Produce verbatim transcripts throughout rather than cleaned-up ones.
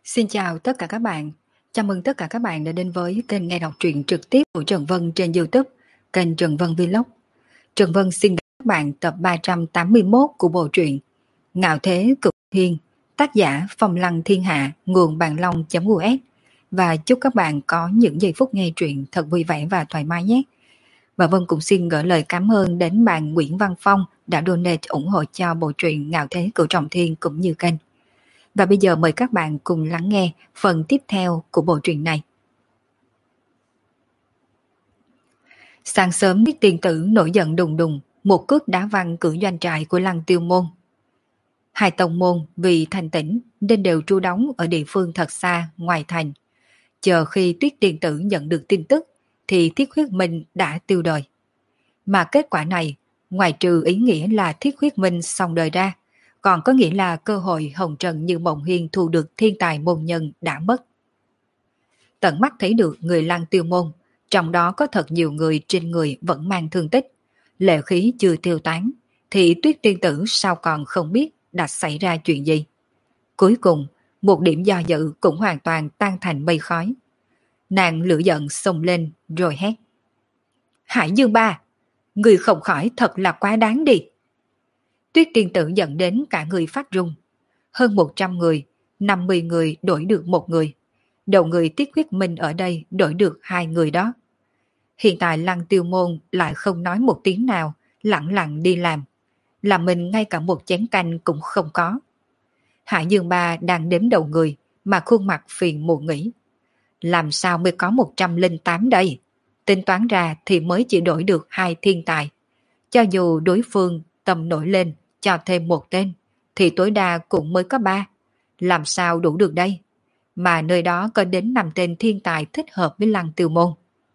Xin chào tất cả các bạn. Chào mừng tất cả các bạn đã đến với kênh nghe đọc truyện trực tiếp của Trần Vân trên YouTube, kênh Trần Vân Vlog. Trần Vân xin gửi các bạn tập ba trăm tám mươi mốt của bộ truyện Ngạo Thế Cực Thiên, tác giả Phong Lăng Thiên Hạ, nguồn bàn long.us. Và chúc các bạn có những giây phút nghe truyện thật vui vẻ và thoải mái nhé. Và Vân cũng xin gửi lời cảm ơn đến bạn Nguyễn Văn Phong đã donate ủng hộ cho bộ truyện Ngạo Thế Cửu Trọng Thiên cũng như kênh. Và bây giờ mời các bạn cùng lắng nghe phần tiếp theo của bộ truyện này. Sáng sớm Tiết Tiên Tử nổi giận đùng đùng, một cước đá văng cửa doanh trại của Lăng Tiêu Môn. Hai tông môn vì thành tỉnh nên đều trú đóng ở địa phương thật xa ngoài thành. Chờ khi Tuyết Tiên Tử nhận được tin tức thì Thiết Huyết Minh đã tiêu đời. Mà kết quả này, ngoài trừ ý nghĩa là Thiết Huyết Minh xong đời ra, còn có nghĩa là cơ hội hồng trần như Mộng Hiên thu được thiên tài môn nhân đã mất. Tận mắt thấy được người Lăng Tiêu Môn, trong đó có thật nhiều người trên người vẫn mang thương tích, lệ khí chưa tiêu tán, thì Tuyết Tiên Tử sao còn không biết đã xảy ra chuyện gì. Cuối cùng, một điểm do dự cũng hoàn toàn tan thành mây khói. Nàng lửa giận xông lên rồi hét: Hải Dương Ba, người không khỏi thật là quá đáng đi. Tuyết Tiên Tử dẫn đến cả người phát run. Hơn một trăm người, năm mươi người đổi được một người. Đầu người Tiết Huyết Minh ở đây đổi được hai người đó. Hiện tại Lăng Tiêu Môn lại không nói một tiếng nào, lặng lặng đi làm. Là mình ngay cả một chén canh cũng không có. Hải Dương Ba đang đếm đầu người mà khuôn mặt phiền muộn nghĩ. Làm sao mới có một trăm lẻ tám đây? Tính toán ra thì mới chỉ đổi được hai thiên tài. Cho dù đối phương tâm nổi lên cho thêm một tên, thì tối đa cũng mới có ba. Làm sao đủ được đây? Mà nơi đó có đến năm tên thiên tài thích hợp với Lăng Tiêu Môn.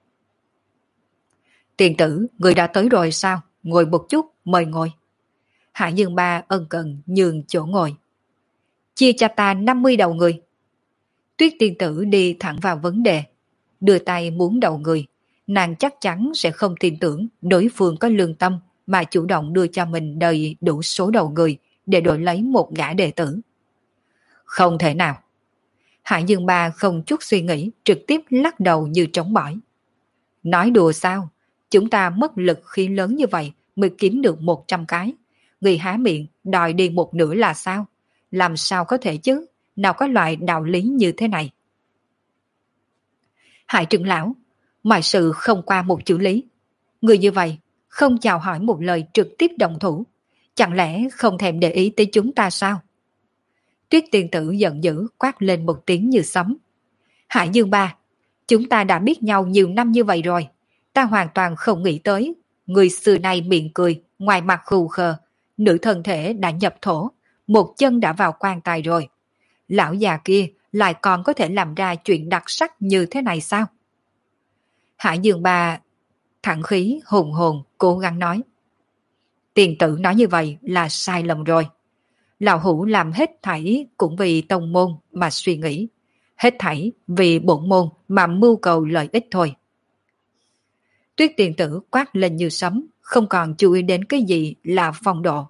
Tiền tử, người đã tới rồi sao? Ngồi một chút, mời ngồi. Hải Dương Ba ân cần nhường chỗ ngồi. Chia cho ta năm mươi đầu người. Tuyết Tiên Tử đi thẳng vào vấn đề. Đưa tay muốn đầu người. Nàng chắc chắn sẽ không tin tưởng đối phương có lương tâm mà chủ động đưa cho mình đầy đủ số đầu người để đổi lấy một gã đệ tử. Không thể nào. Hải Dương Ba không chút suy nghĩ trực tiếp lắc đầu như trống bỏi. Nói đùa sao? Chúng ta mất lực khí lớn như vậy mới kiếm được một trăm cái. Người há miệng đòi đi một nửa là sao? Làm sao có thể chứ? Nào có loại đạo lý như thế này? Hải trưởng lão, mọi sự không qua một chữ lý. Người như vậy không chào hỏi một lời trực tiếp động thủ. Chẳng lẽ không thèm để ý tới chúng ta sao? Tuyết Tiên Tử giận dữ quát lên một tiếng như sấm. Hải Dương Ba, chúng ta đã biết nhau nhiều năm như vậy rồi. Ta hoàn toàn không nghĩ tới. Người xưa nay miệng cười, ngoài mặt khù khờ. Nữ thân thể đã nhập thổ, một chân đã vào quan tài rồi. Lão già kia lại còn có thể làm ra chuyện đặc sắc như thế này sao? Hải Dương Ba thẳng khí hùng hồn cố gắng nói. Tiền tử nói như vậy là sai lầm rồi. Lão hữu làm hết thảy cũng vì tông môn mà suy nghĩ. Hết thảy vì bổn môn mà mưu cầu lợi ích thôi. Tuyết Tiền Tử quát lên như sấm, không còn chú ý đến cái gì là phong độ.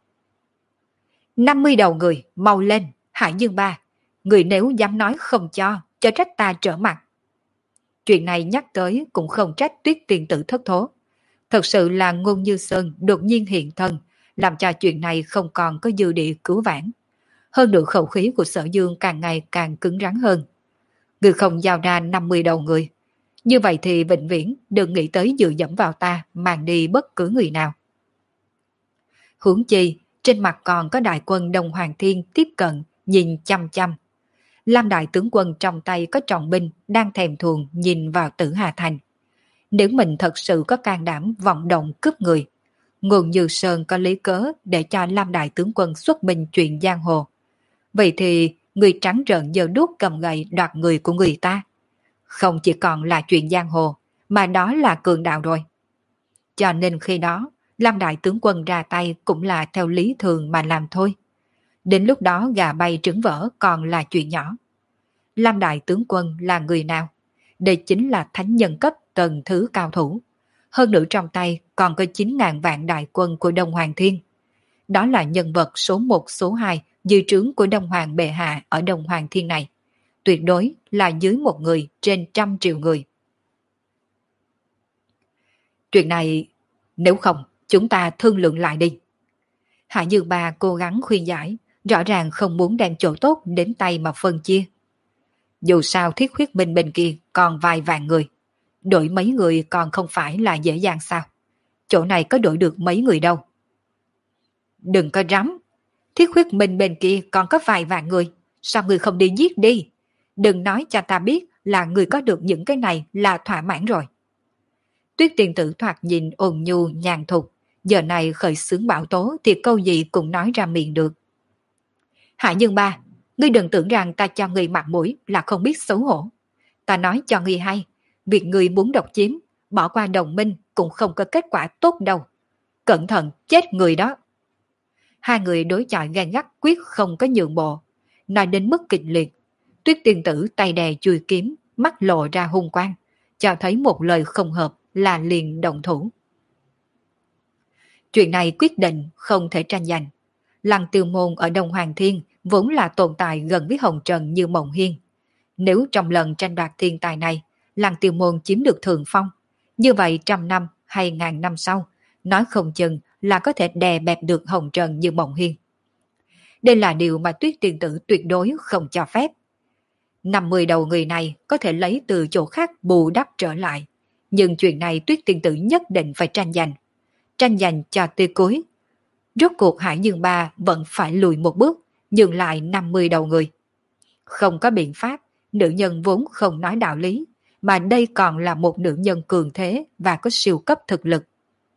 năm mươi đầu người, mau lên, Hải Dương Ba. Người nếu dám nói không cho, cho trách ta trở mặt. Chuyện này nhắc tới cũng không trách Tuyết Tiền Tử thất thố. Thật sự là Ngôn Như Sơn đột nhiên hiện thân, làm cho chuyện này không còn có dư địa cứu vãn. Hơn nữa khẩu khí của Sở Dương càng ngày càng cứng rắn hơn. Người không giao ra năm mươi đầu người. Như vậy thì vĩnh viễn đừng nghĩ tới dựa dẫm vào ta mang đi bất cứ người nào. Huống chi, trên mặt còn có đại quân Đông Hoàng Thiên tiếp cận, nhìn chăm chăm. Lam đại tướng quân trong tay có trọng binh đang thèm thuồng nhìn vào Tử Hà Thành. Nếu mình thật sự có can đảm vọng động cướp người, Ngôn Như Sơn có lý cớ để cho Lam đại tướng quân xuất binh chuyện giang hồ. Vậy thì người trắng trợn giơ đuốc cầm gậy đoạt người của người ta. Không chỉ còn là chuyện giang hồ, mà đó là cường đạo rồi. Cho nên khi đó, Lam đại tướng quân ra tay cũng là theo lý thường mà làm thôi. Đến lúc đó gà bay trứng vỡ còn là chuyện nhỏ. Lam đại tướng quân là người nào? Đây chính là thánh nhân cấp tầng thứ cao thủ. Hơn nữa trong tay còn có chín ngàn vạn đại quân của Đông Hoàng Thiên. Đó là nhân vật số một số hai dư trướng của Đông Hoàng Bệ Hạ ở Đông Hoàng Thiên này. tuyệt đối là dưới một người trên trăm triệu người. Chuyện này, nếu không, chúng ta thương lượng lại đi. Hạ Dương Ba cố gắng khuyên giải, rõ ràng không muốn đem chỗ tốt đến tay mà phân chia. Dù sao thiết huyết minh bên kia còn vài vạn người, đổi mấy người còn không phải là dễ dàng sao? Chỗ này có đổi được mấy người đâu. Đừng có rắm, thiết huyết minh bên kia còn có vài vạn người, sao người không đi giết đi? Đừng nói cho ta biết là người có được những cái này là thỏa mãn rồi. Tuyết tiền tử thoạt nhìn ôn nhu nhàn thục, giờ này khởi xướng bão tố thì câu gì cũng nói ra miệng được. Hạ Dương Ba, ngươi đừng tưởng rằng ta cho ngươi mặt mũi là không biết xấu hổ. Ta nói cho ngươi hay, việc ngươi muốn độc chiếm, bỏ qua đồng minh cũng không có kết quả tốt đâu. Cẩn thận chết người đó. Hai người đối chọi gay gắt quyết không có nhượng bộ. Nói đến mức kịch liệt, Tuyết tiền tử tay đè chui kiếm, mắt lộ ra hung quang, cho thấy một lời không hợp là liền động thủ. Chuyện này quyết định không thể tranh giành. Lăng Tiêu Môn ở Đông Hoàng Thiên vốn là tồn tại gần với Hồng Trần như Mộng Hiên. Nếu trong lần tranh đoạt thiên tài này, Lăng Tiêu Môn chiếm được thượng phong, như vậy trăm năm hay ngàn năm sau, nói không chừng là có thể đè bẹp được Hồng Trần như Mộng Hiên. Đây là điều mà Tuyết tiền tử tuyệt đối không cho phép. năm mươi đầu người này có thể lấy từ chỗ khác bù đắp trở lại, nhưng chuyện này Tuyết tiền tử nhất định phải tranh giành. Tranh giành cho tới cuối. Rốt cuộc Hải Dương Ba vẫn phải lùi một bước, nhường lại năm mươi đầu người. Không có biện pháp, nữ nhân vốn không nói đạo lý, mà đây còn là một nữ nhân cường thế và có siêu cấp thực lực.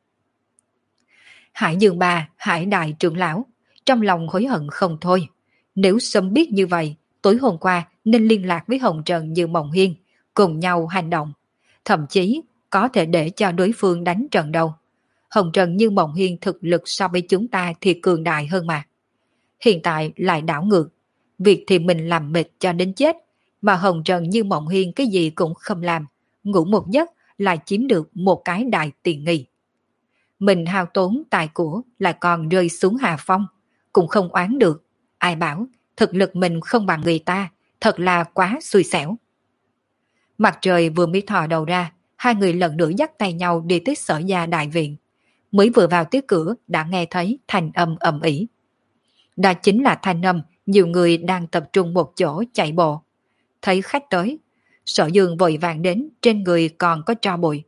Hải Dương Ba, Hải Đại trưởng lão, trong lòng hối hận không thôi. Nếu sớm biết như vậy, tối hôm qua nên liên lạc với Hồng Trần như Mộng Hiên, cùng nhau hành động. Thậm chí có thể để cho đối phương đánh trận đầu. Hồng Trần như Mộng Hiên thực lực so với chúng ta thì cường đại hơn mà. Hiện tại lại đảo ngược, việc thì mình làm mệt cho đến chết, mà Hồng Trần như Mộng Hiên cái gì cũng không làm, ngủ một giấc lại chiếm được một cái đại tiền nghi. Mình hao tốn tài của lại còn rơi xuống hạ phong, cũng không oán được. Ai bảo thực lực mình không bằng người ta, thật là quá xui xẻo. Mặt trời vừa mới thò đầu ra, hai người lần nữa dắt tay nhau đi tới Sở Gia đại viện. Mới vừa vào tới cửa đã nghe thấy thanh âm ầm ĩ. Đó chính là thanh âm nhiều người đang tập trung một chỗ chạy bộ. Thấy khách tới, Sở Dương vội vàng đến, trên người còn có tro bụi.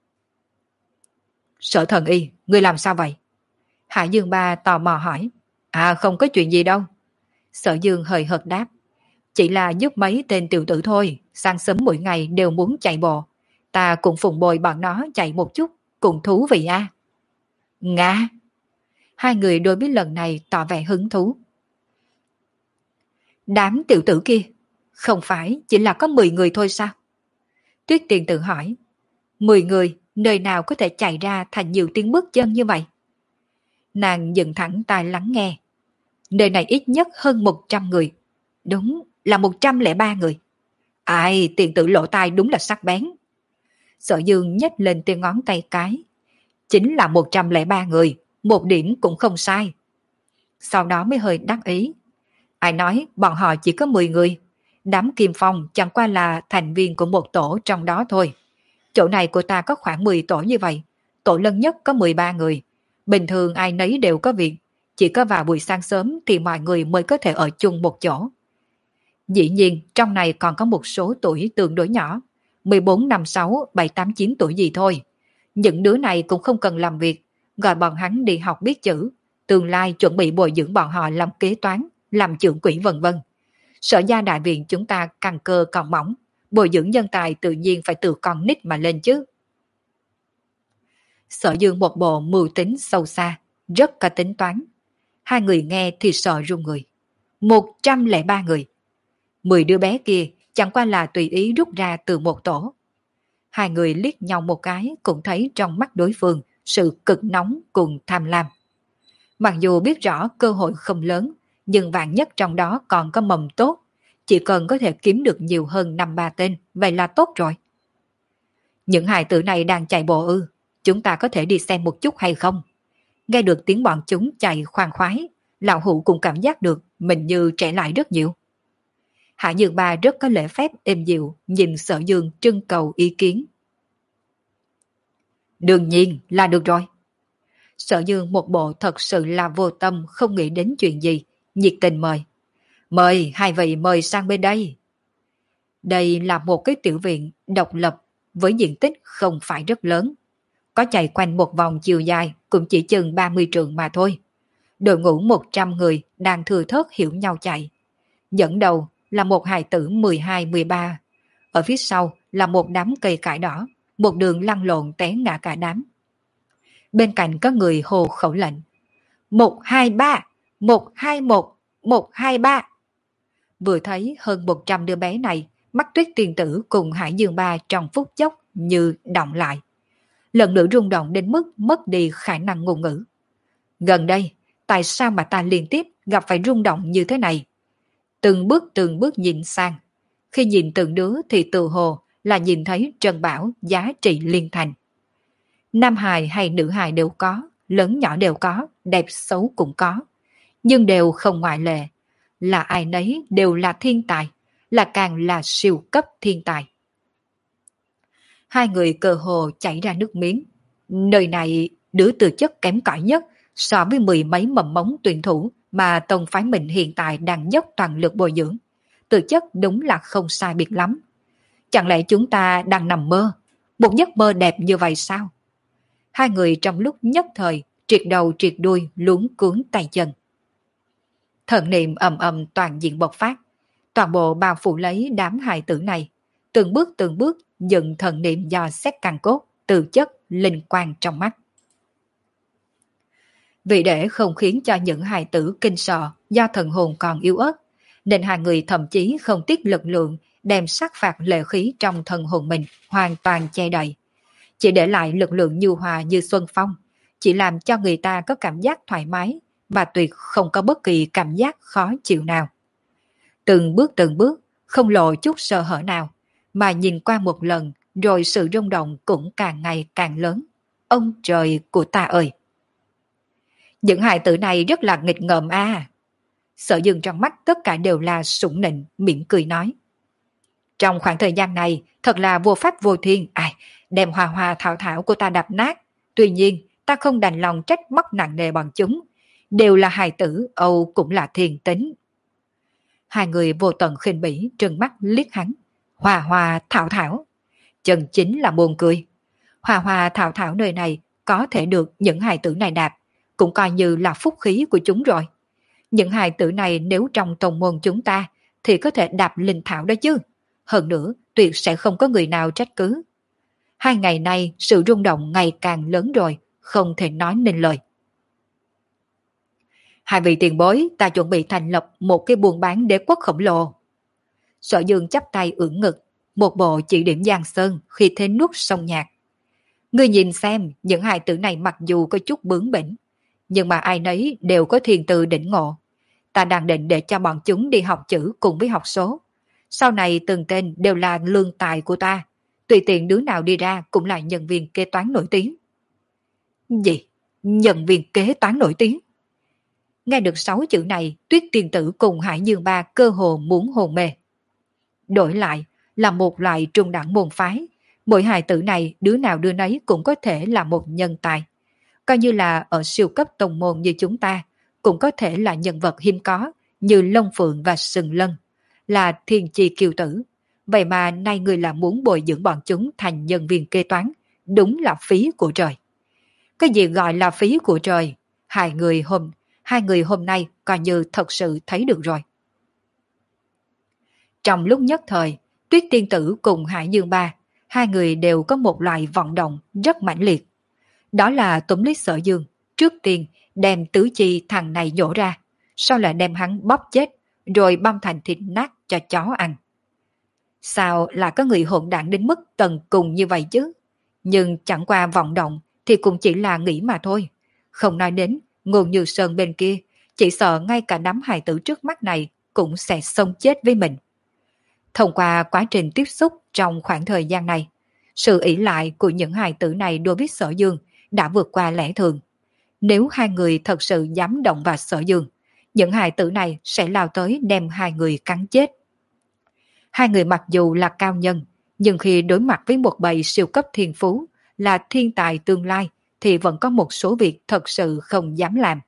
Sở Thần Y, ngươi làm sao vậy? Hạ Dương Ba tò mò hỏi. À, không có chuyện gì đâu. Sở Dương hời hợt đáp. Chỉ là giúp mấy tên tiểu tử thôi, sáng sớm mỗi ngày đều muốn chạy bộ. Ta cũng phụng bồi bọn nó chạy một chút, cũng thú vị a. À? Nga! Hai người đối với lần này tỏ vẻ hứng thú. Đám tiểu tử kia, không phải chỉ là có mười người thôi sao? Tuyết tiền tự hỏi. mười người, nơi nào có thể chạy ra thành nhiều tiếng bước chân như vậy? Nàng dựng thẳng tai lắng nghe. Nơi này ít nhất hơn một trăm người. Đúng là một trăm lẻ ba người. Ai, tiền tử lỗ tai đúng là sắc bén. Sở Dương nhếch lên tiếng ngón tay cái. Chính là một trăm lẻ ba người, một điểm cũng không sai. Sau đó mới hơi đắc ý. Ai nói bọn họ chỉ có mười người. Đám Kim Phong chẳng qua là thành viên của một tổ trong đó thôi. Chỗ này của ta có khoảng mười tổ như vậy. Tổ lớn nhất có mười ba người. Bình thường ai nấy đều có việc. Chỉ có vào buổi sáng sớm thì mọi người mới có thể ở chung một chỗ. Dĩ nhiên trong này còn có một số tuổi tương đối nhỏ. mười bốn, năm, sáu, bảy, tám, chín tuổi gì thôi. Những đứa này cũng không cần làm việc. Gọi bọn hắn đi học biết chữ. Tương lai chuẩn bị bồi dưỡng bọn họ làm kế toán, làm trưởng quỹ vân vân. Sở Gia đại viện chúng ta căn cơ còn mỏng. Bồi dưỡng nhân tài tự nhiên phải từ con nít mà lên chứ. Sở Dương một bộ mưu tính sâu xa, rất có tính toán. Hai người nghe thì sợ run người. Một trăm lẻ ba người. Mười đứa bé kia chẳng qua là tùy ý rút ra từ một tổ. Hai người liếc nhau một cái cũng thấy trong mắt đối phương sự cực nóng cùng tham lam. Mặc dù biết rõ cơ hội không lớn, nhưng vạn nhất trong đó còn có mầm tốt. Chỉ cần có thể kiếm được nhiều hơn năm ba tên, vậy là tốt rồi. Những hài tử này đang chạy bộ ư, chúng ta có thể đi xem một chút hay không? Nghe được tiếng bọn chúng chạy khoan khoái, lão hữu cũng cảm giác được mình như trẻ lại rất nhiều. Hạ Dương Ba rất có lễ phép êm dịu nhìn Sở Dương trưng cầu ý kiến. Đương nhiên là được rồi. Sở Dương một bộ thật sự là vô tâm không nghĩ đến chuyện gì, nhiệt tình mời. Mời, hai vị mời sang bên đây. Đây là một cái tiểu viện độc lập với diện tích không phải rất lớn. Có chạy quanh một vòng chiều dài cũng chỉ chừng ba mươi trượng mà thôi. Đội ngũ một trăm người đang thừa thớt hiểu nhau chạy. Dẫn đầu là một hài tử mười hai mười ba. Ở phía sau là một đám cây cải đỏ, một đường lăn lộn té ngã cả đám. Bên cạnh có người hô khẩu lệnh. Một hai ba, một hai một, một hai ba. Vừa thấy hơn một trăm đứa bé này, mắt Tuyết Tiên Tử cùng Hải Dương Ba trong phút chốc như động lại. Lần nữa rung động đến mức mất đi khả năng ngôn ngữ. Gần đây, tại sao mà ta liên tiếp gặp phải rung động như thế này? Từng bước từng bước nhìn sang. Khi nhìn từng đứa thì tự hồ là nhìn thấy Trân Bảo giá trị liên thành. Nam hài hay nữ hài đều có, lớn nhỏ đều có, đẹp xấu cũng có. Nhưng đều không ngoại lệ. Là ai nấy đều là thiên tài, là càng là siêu cấp thiên tài. Hai người cơ hồ chảy ra nước miếng. Nơi này đứa từ chất kém cỏi nhất so với mười mấy mầm mống tuyển thủ mà tông phái mình hiện tại đang dốc toàn lực bồi dưỡng. Từ chất đúng là không sai biệt lắm. Chẳng lẽ chúng ta đang nằm mơ? Một giấc mơ đẹp như vậy sao? Hai người trong lúc nhất thời triệt đầu triệt đuôi luống cuống tay chân. Thần niệm ầm ầm toàn diện bộc phát, toàn bộ bao phủ lấy đám hài tử này, từng bước từng bước dựng thần niệm do xét căn cốt, từ chất, linh quan trong mắt. Vì để không khiến cho những hài tử kinh sợ do thần hồn còn yếu ớt, nên hai người thậm chí không tiếc lực lượng đem sát phạt lệ khí trong thần hồn mình hoàn toàn che đậy. Chỉ để lại lực lượng nhu hòa như xuân phong, chỉ làm cho người ta có cảm giác thoải mái, mà tuyệt không có bất kỳ cảm giác khó chịu nào. Từng bước từng bước, không lộ chút sơ hở nào, mà nhìn qua một lần, rồi sự rung động cũng càng ngày càng lớn. Ông trời của ta ơi! Những hài tử này rất là nghịch ngợm a. À. Sở Dương trong mắt tất cả đều là sủng nịnh, mỉm cười nói. Trong khoảng thời gian này, thật là vô pháp vô thiên, ai, đem hòa hòa thảo thảo của ta đập nát. Tuy nhiên, ta không đành lòng trách móc nặng nề bọn chúng. Đều là hài tử, Âu cũng là thiền tính. Hai người vô tận khinh bỉ, trừng mắt liếc hắn. Hòa hòa thảo thảo. Chân chính là buồn cười. Hòa hòa thảo thảo nơi này có thể được những hài tử này đạp, cũng coi như là phúc khí của chúng rồi. Những hài tử này nếu trong tông môn chúng ta thì có thể đạp linh thảo đó chứ. Hơn nữa, tuyệt sẽ không có người nào trách cứ. Hai ngày nay sự rung động ngày càng lớn rồi, không thể nói nên lời. Hai vị tiền bối, ta chuẩn bị thành lập một cái buôn bán đế quốc khổng lồ. Sở Dương chắp tay ưỡn ngực, một bộ chỉ điểm Giang Sơn khi thế nuốt sông nhạc. Ngươi nhìn xem, những hài tử này mặc dù có chút bướng bỉnh, nhưng mà ai nấy đều có thiền từ đỉnh ngộ. Ta đang định để cho bọn chúng đi học chữ cùng với học số. Sau này từng tên đều là lương tài của ta, tùy tiện đứa nào đi ra cũng là nhân viên kế toán nổi tiếng. Gì? Nhân viên kế toán nổi tiếng? Nghe được sáu chữ này, Tuyết Tiên Tử cùng Hải Dương Ba cơ hồ muốn hồn mê. Đổi lại là một loại trung đẳng môn phái, mỗi hài tử này đứa nào đứa nấy cũng có thể là một nhân tài. Coi như là ở siêu cấp tông môn như chúng ta, cũng có thể là nhân vật hiếm có như Long Phượng và Sừng Lân, là thiên chi kiêu tử. Vậy mà nay người là muốn bồi dưỡng bọn chúng thành nhân viên kế toán, đúng là phí của trời. Cái gì gọi là phí của trời? Hai người hôm Hai người hôm nay coi như thật sự thấy được rồi. Trong lúc nhất thời, Tuyết Tiên Tử cùng Hải Dương Ba, hai người đều có một loại vận động rất mãnh liệt. Đó là túm lấy Sở Dương, trước tiên đem tứ chi thằng này nhổ ra, sau lại đem hắn bóp chết, rồi băm thành thịt nát cho chó ăn. Sao là có người hỗn đản đến mức tận cùng như vậy chứ? Nhưng chẳng qua vận động thì cũng chỉ là nghĩ mà thôi. Không nói đến Ngôn Như Sơn bên kia, chỉ sợ ngay cả đám hài tử trước mắt này cũng sẽ xông chết với mình. Thông qua quá trình tiếp xúc trong khoảng thời gian này, sự ỷ lại của những hài tử này đối với Sở Dương đã vượt qua lẽ thường. Nếu hai người thật sự dám động vào Sở Dương, những hài tử này sẽ lao tới đem hai người cắn chết. Hai người mặc dù là cao nhân, nhưng khi đối mặt với một bầy siêu cấp thiên phú là thiên tài tương lai thì vẫn có một số việc thật sự không dám làm.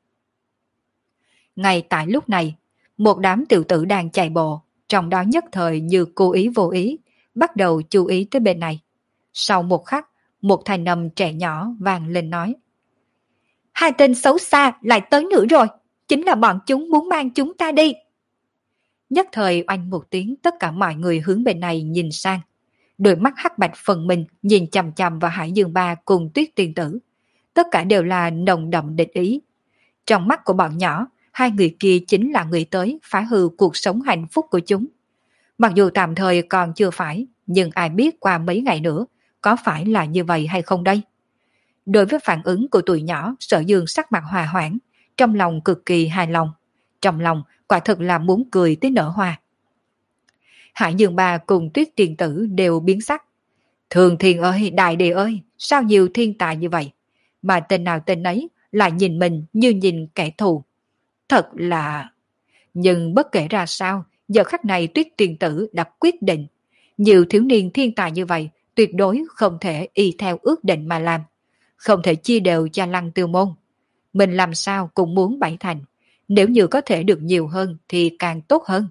Ngay tại lúc này, một đám tiểu tử đang chạy bộ, trong đó nhất thời như cố ý vô ý, bắt đầu chú ý tới bên này. Sau một khắc, một thanh âm trẻ nhỏ vang lên nói: hai tên xấu xa lại tới nữa rồi, chính là bọn chúng muốn mang chúng ta đi. Nhất thời oanh một tiếng, tất cả mọi người hướng bên này nhìn sang. Đôi mắt hắc bạch phần mình nhìn chằm chằm vào Hải Dương Ba cùng Tuyết Tiên Tử. Tất cả đều là nồng đậm địch ý. Trong mắt của bọn nhỏ, hai người kia chính là người tới phá hư cuộc sống hạnh phúc của chúng. Mặc dù tạm thời còn chưa phải, nhưng ai biết qua mấy ngày nữa, có phải là như vậy hay không đây? Đối với phản ứng của tụi nhỏ, Sở Dương sắc mặt hòa hoãn, trong lòng cực kỳ hài lòng. Trong lòng quả thực là muốn cười tới nở hoa. Hải Dương Ba cùng Tuyết Tiên Tử đều biến sắc. Thường Thiên ơi, Đại Địa ơi, sao nhiều thiên tài như vậy? Mà tên nào tên ấy lại nhìn mình như nhìn kẻ thù. Thật là... Nhưng bất kể ra sao, giờ khắc này Tuyết Tiên Tử đã quyết định. Nhiều thiếu niên thiên tài như vậy tuyệt đối không thể y theo ước định mà làm. Không thể chia đều cho Lăng Tiêu Môn. Mình làm sao cũng muốn bảy thành. Nếu như có thể được nhiều hơn thì càng tốt hơn.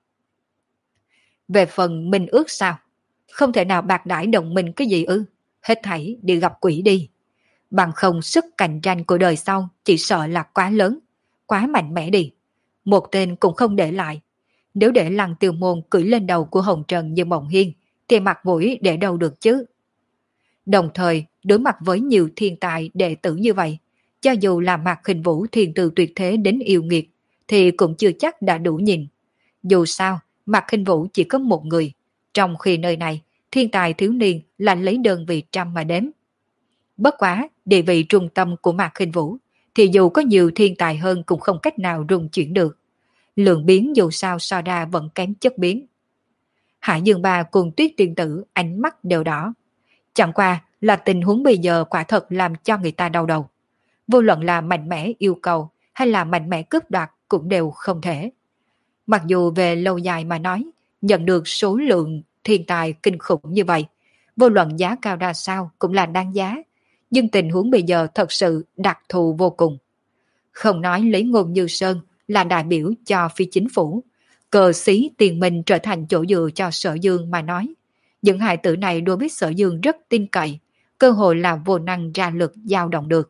Về phần mình ước sao? Không thể nào bạc đãi đồng minh cái gì ư? Hết thảy đi gặp quỷ đi. Bằng không sức cạnh tranh của đời sau chỉ sợ là quá lớn, quá mạnh mẽ đi. Một tên cũng không để lại. Nếu để Lăng Tiêu Môn cưỡi lên đầu của Hồng Trần như Mộng Hiên thì mặt mũi để đâu được chứ? Đồng thời đối mặt với nhiều thiên tài đệ tử như vậy, cho dù là Mạc Khinh Vũ thiên từ tuyệt thế đến yêu nghiệt thì cũng chưa chắc đã đủ nhìn. Dù sao Mạc Khinh Vũ chỉ có một người, trong khi nơi này thiên tài thiếu niên là lấy đơn vị trăm mà đếm. Bất quá địa vị trung tâm của Mạc Khinh Vũ thì dù có nhiều thiên tài hơn cũng không cách nào rung chuyển được. Lượng biến dù sao so ra vẫn kém chất biến. Hải Dương Ba cùng Tuyết Tiên Tử ánh mắt đều đỏ. Chẳng qua là tình huống bây giờ quả thật làm cho người ta đau đầu. Vô luận là mạnh mẽ yêu cầu hay là mạnh mẽ cướp đoạt cũng đều không thể. Mặc dù về lâu dài mà nói, nhận được số lượng thiên tài kinh khủng như vậy, vô luận giá cao ra sao cũng là đáng giá, nhưng tình huống bây giờ thật sự đặc thù vô cùng. Không nói lấy Ngôn Như Sơn là đại biểu cho phi chính phủ, cờ xí tiền mình trở thành chỗ dựa cho Sở Dương mà nói. Những hài tử này đối với Sở Dương rất tin cậy, cơ hội là vô năng ra lực dao động được.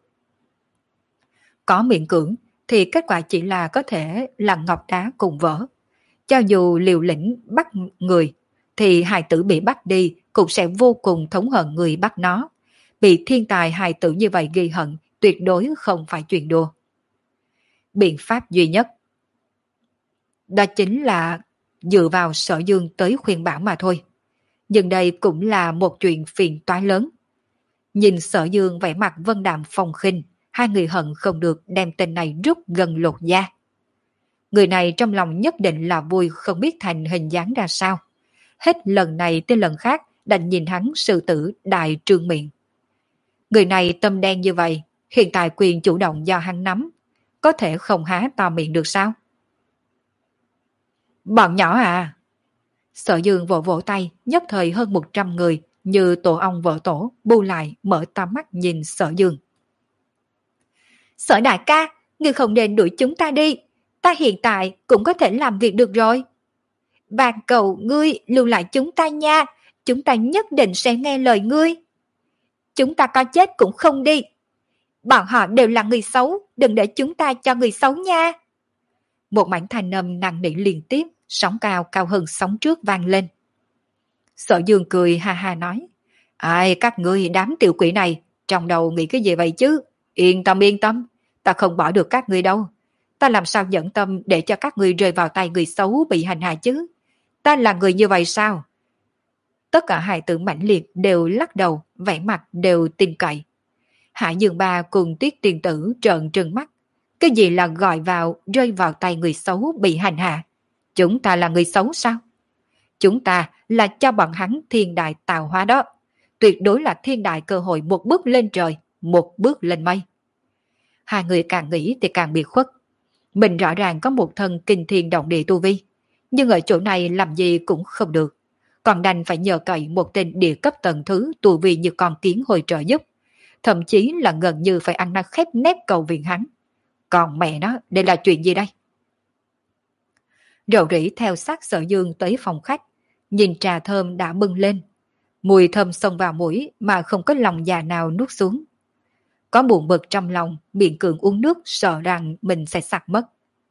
Có miễn cưỡng thì kết quả chỉ là có thể là ngọc đá cùng vỡ. Cho dù liều lĩnh bắt người thì hài tử bị bắt đi cũng sẽ vô cùng thống hận người bắt nó. Bị thiên tài hài tử như vậy ghi hận tuyệt đối không phải chuyện đùa. Biện pháp duy nhất đó chính là dựa vào Sở Dương tới khuyên bảo mà thôi. Nhưng đây cũng là một chuyện phiền toái lớn. Nhìn Sở Dương vẻ mặt vân đạm phong khinh, hai người hận không được đem tên này rút gần lột da. Người này trong lòng nhất định là vui không biết thành hình dáng ra sao. Hết lần này tới lần khác đành nhìn hắn sư tử đại trương miệng. Người này tâm đen như vậy, hiện tại quyền chủ động do hắn nắm, có thể không há to miệng được sao? Bọn nhỏ à! Sở Dương vỗ vỗ tay, nhất thời hơn một trăm người như tổ ong vỡ tổ, bu lại mở to mắt nhìn Sở Dương. Sở đại ca, ngươi không nên đuổi chúng ta đi, ta hiện tại cũng có thể làm việc được rồi. Van cầu ngươi lưu lại chúng ta nha, chúng ta nhất định sẽ nghe lời ngươi. Chúng ta có chết cũng không đi. Bọn họ đều là người xấu, đừng để chúng ta cho người xấu nha. Một mảnh thanh âm nặng nỉ liên tiếp, sóng cao cao hơn sóng trước vang lên. Sở Dương cười ha ha nói, ai các ngươi đám tiểu quỷ này, trong đầu nghĩ cái gì vậy chứ? Yên tâm yên tâm, ta không bỏ được các ngươi đâu. Ta làm sao nhẫn tâm để cho các ngươi rơi vào tay người xấu bị hành hạ chứ? Ta là người như vậy sao? Tất cả hài tử mãnh liệt đều lắc đầu, vẻ mặt đều tin cậy. Hải Dương Ba cùng Tuyết Tiên Tử trợn trừng mắt. Cái gì là gọi vào, rơi vào tay người xấu bị hành hạ? Chúng ta là người xấu sao? Chúng ta là cho bọn hắn thiên đại tạo hóa đó. Tuyệt đối là thiên đại cơ hội một bước lên trời, một bước lên mây. Hai người càng nghĩ thì càng bị khuất. Mình rõ ràng có một thân kinh thiên động địa tu vi. nhưng ở chỗ này làm gì cũng không được. Còn đành phải nhờ cậy một tên địa cấp tầng thứ tu vi như con kiến hồi trợ giúp. Thậm chí là gần như phải ăn năn khép nép cầu viện hắn. Còn mẹ nó, đây là chuyện gì đây? Rầu rĩ theo sát Sở Dương tới phòng khách, nhìn trà thơm đã bưng lên. Mùi thơm xông vào mũi mà không có lòng già nào nuốt xuống. Có buồn bực trong lòng, miệng cường uống nước sợ rằng mình sẽ sặc mất.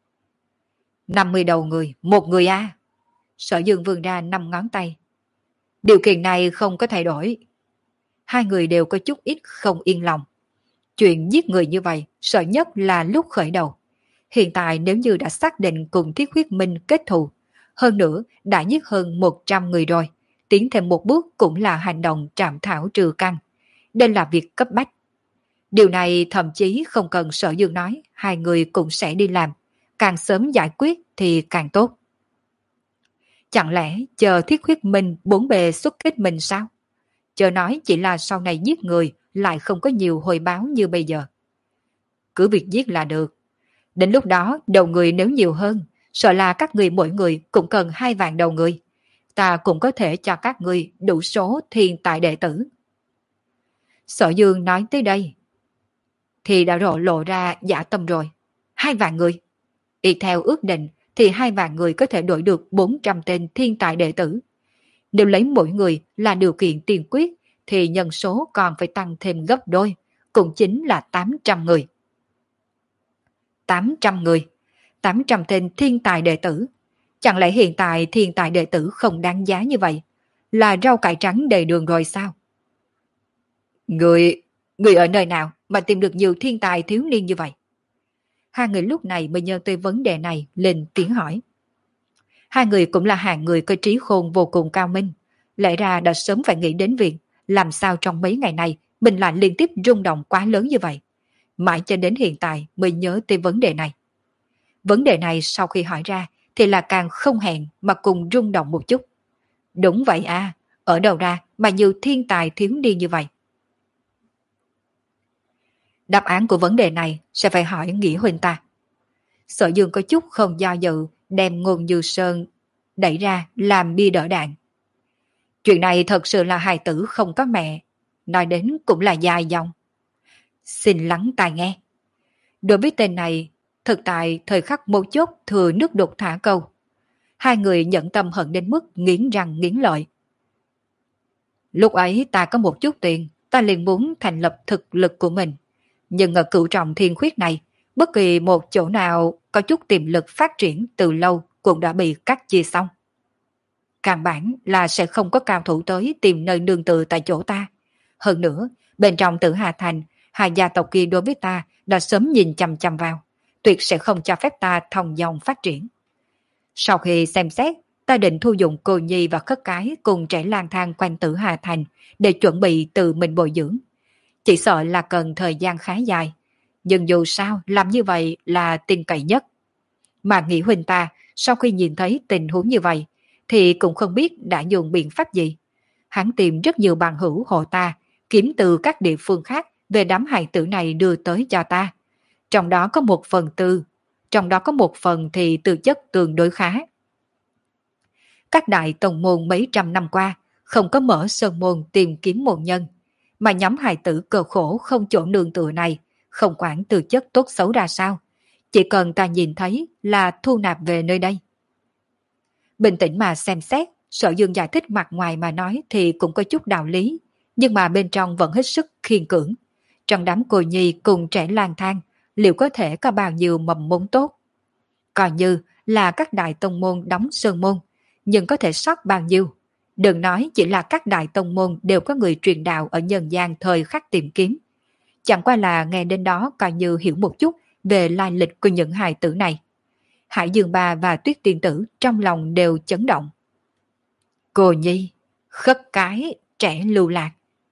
năm mươi đầu người, một người a. À. Sở Dương vươn ra năm ngón tay. Điều kiện này không có thay đổi. Hai người đều có chút ít không yên lòng. Chuyện giết người như vậy, sợ nhất là lúc khởi đầu. Hiện tại nếu như đã xác định cùng Thiết Huyết Minh kết thù, hơn nữa đã giết hơn một trăm người rồi, tiến thêm một bước cũng là hành động trảm thảo trừ căn. Đây là việc cấp bách. Điều này thậm chí không cần Sở Dương nói, hai người cũng sẽ đi làm. Càng sớm giải quyết thì càng tốt. Chẳng lẽ chờ Thiết Huyết Minh bốn bề xuất kích mình sao? Chờ nói chỉ là sau này giết người lại không có nhiều hồi báo như bây giờ. Cứ việc giết là được. Đến lúc đó đầu người nếu nhiều hơn, sợ là các người mỗi người cũng cần hai vạn đầu người. Ta cũng có thể cho các người đủ số thiên tài đệ tử. Sở Dương nói tới đây thì đã lộ lộ ra giả tâm rồi. Hai vạn người. Y theo ước định thì hai vạn người có thể đổi được bốn trăm tên thiên tài đệ tử. Nếu lấy mỗi người là điều kiện tiên quyết thì nhân số còn phải tăng thêm gấp đôi, cũng chính là tám trăm người. tám trăm người, tám trăm tên thiên tài đệ tử. Chẳng lẽ hiện tại thiên tài đệ tử không đáng giá như vậy? Là rau cải trắng đầy đường rồi sao? Người, người ở nơi nào mà tìm được nhiều thiên tài thiếu niên như vậy? Hai người lúc này mới nhớ tới vấn đề này, lên tiếng hỏi. Hai người cũng là hạng người có trí khôn vô cùng cao minh. Lẽ ra đã sớm phải nghĩ đến việc làm sao trong mấy ngày này mình lại liên tiếp rung động quá lớn như vậy. Mãi cho đến hiện tại mới nhớ tới vấn đề này. Vấn đề này sau khi hỏi ra thì là càng không hẹn mà cùng rung động một chút. Đúng vậy à, ở đâu ra mà nhiều thiên tài thiếu niên như vậy? Đáp án của vấn đề này sẽ phải hỏi Nghĩa huynh ta. Sở Dương có chút không do dự, đem Ngôn Như Sơn đẩy ra làm bia đỡ đạn. Chuyện này thật sự là hài tử không có mẹ, nói đến cũng là dài dòng. Xin lắng tai nghe. Đối với tên này, thực tại thời khắc mấu chốt thừa nước đục thả câu. Hai người nhận tâm hận đến mức nghiến răng nghiến lợi. Lúc ấy ta có một chút tiền, ta liền muốn thành lập thực lực của mình. Nhưng ở cửu trọng thiên khuyết này, bất kỳ một chỗ nào có chút tiềm lực phát triển từ lâu cũng đã bị cắt chia xong. Căn bản là sẽ không có cao thủ tới tìm nơi nương tựa tại chỗ ta. Hơn nữa, bên trong Tử Hà Thành, hai gia tộc kia đối với ta đã sớm nhìn chằm chằm vào, tuyệt sẽ không cho phép ta thông dong phát triển. Sau khi xem xét, ta định thu dụng Cô Nhi và Khất Cái cùng trẻ lang thang quanh Tử Hà Thành để chuẩn bị tự mình bồi dưỡng. Chỉ sợ là cần thời gian khá dài, nhưng dù sao làm như vậy là tin cậy nhất. Mà Nghĩ huynh ta sau khi nhìn thấy tình huống như vậy thì cũng không biết đã dùng biện pháp gì. Hắn tìm rất nhiều bằng hữu hộ ta, kiếm từ các địa phương khác về đám hài tử này đưa tới cho ta. Trong đó có một phần tư, trong đó có một phần thì tư chất tương đối khá. Các đại tông môn mấy trăm năm qua không có mở sơn môn tìm kiếm môn nhân, mà nhóm hài tử cơ khổ không chỗ nương tựa này, không quản tư chất tốt xấu ra sao, chỉ cần ta nhìn thấy là thu nạp về nơi đây. Bình tĩnh mà xem xét, Sở Dương giải thích mặt ngoài mà nói thì cũng có chút đạo lý, nhưng mà bên trong vẫn hết sức khiên cưỡng. Trong đám cô nhi cùng trẻ lang thang, liệu có thể có bao nhiêu mầm mống tốt? Coi như là các đại tông môn đóng sơn môn, nhưng có thể sót bao nhiêu? Đừng nói chỉ là các đại tông môn đều có người truyền đạo ở nhân gian thời khắc tìm kiếm. Chẳng qua là nghe đến đó coi như hiểu một chút về lai lịch của những hài tử này. Hải Dương Ba và Tuyết Tiên Tử trong lòng đều chấn động. Cô nhi, Khất Cái, trẻ lưu lạc.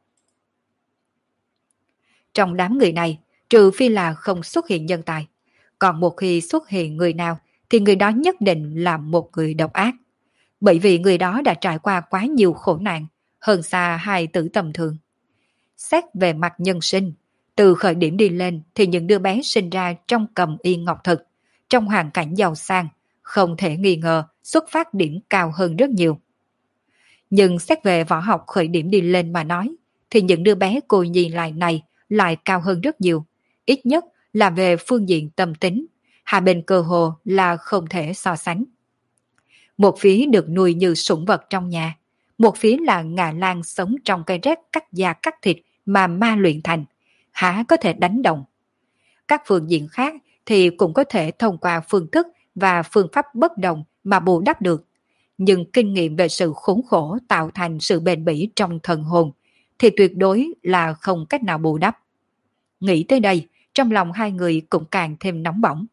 Trong đám người này, trừ phi là không xuất hiện nhân tài, còn một khi xuất hiện người nào thì người đó nhất định là một người độc ác. Bởi vì người đó đã trải qua quá nhiều khổ nạn, hơn xa hài tử tầm thường. Xét về mặt nhân sinh, từ khởi điểm đi lên thì những đứa bé sinh ra trong cầm y ngọc thực, trong hoàn cảnh giàu sang, không thể nghi ngờ xuất phát điểm cao hơn rất nhiều. Nhưng xét về võ học khởi điểm đi lên mà nói, thì những đứa bé cô nhi lại này lại cao hơn rất nhiều, ít nhất là về phương diện tâm tính, hai bên cơ hồ là không thể so sánh. Một phía được nuôi như sủng vật trong nhà, một phía là ngà lan sống trong cây rét cắt da cắt thịt mà ma luyện thành, há có thể đánh đồng. Các phương diện khác thì cũng có thể thông qua phương thức và phương pháp bất đồng mà bù đắp được. Nhưng kinh nghiệm về sự khốn khổ tạo thành sự bền bỉ trong thần hồn thì tuyệt đối là không cách nào bù đắp. Nghĩ tới đây, trong lòng hai người cũng càng thêm nóng bỏng.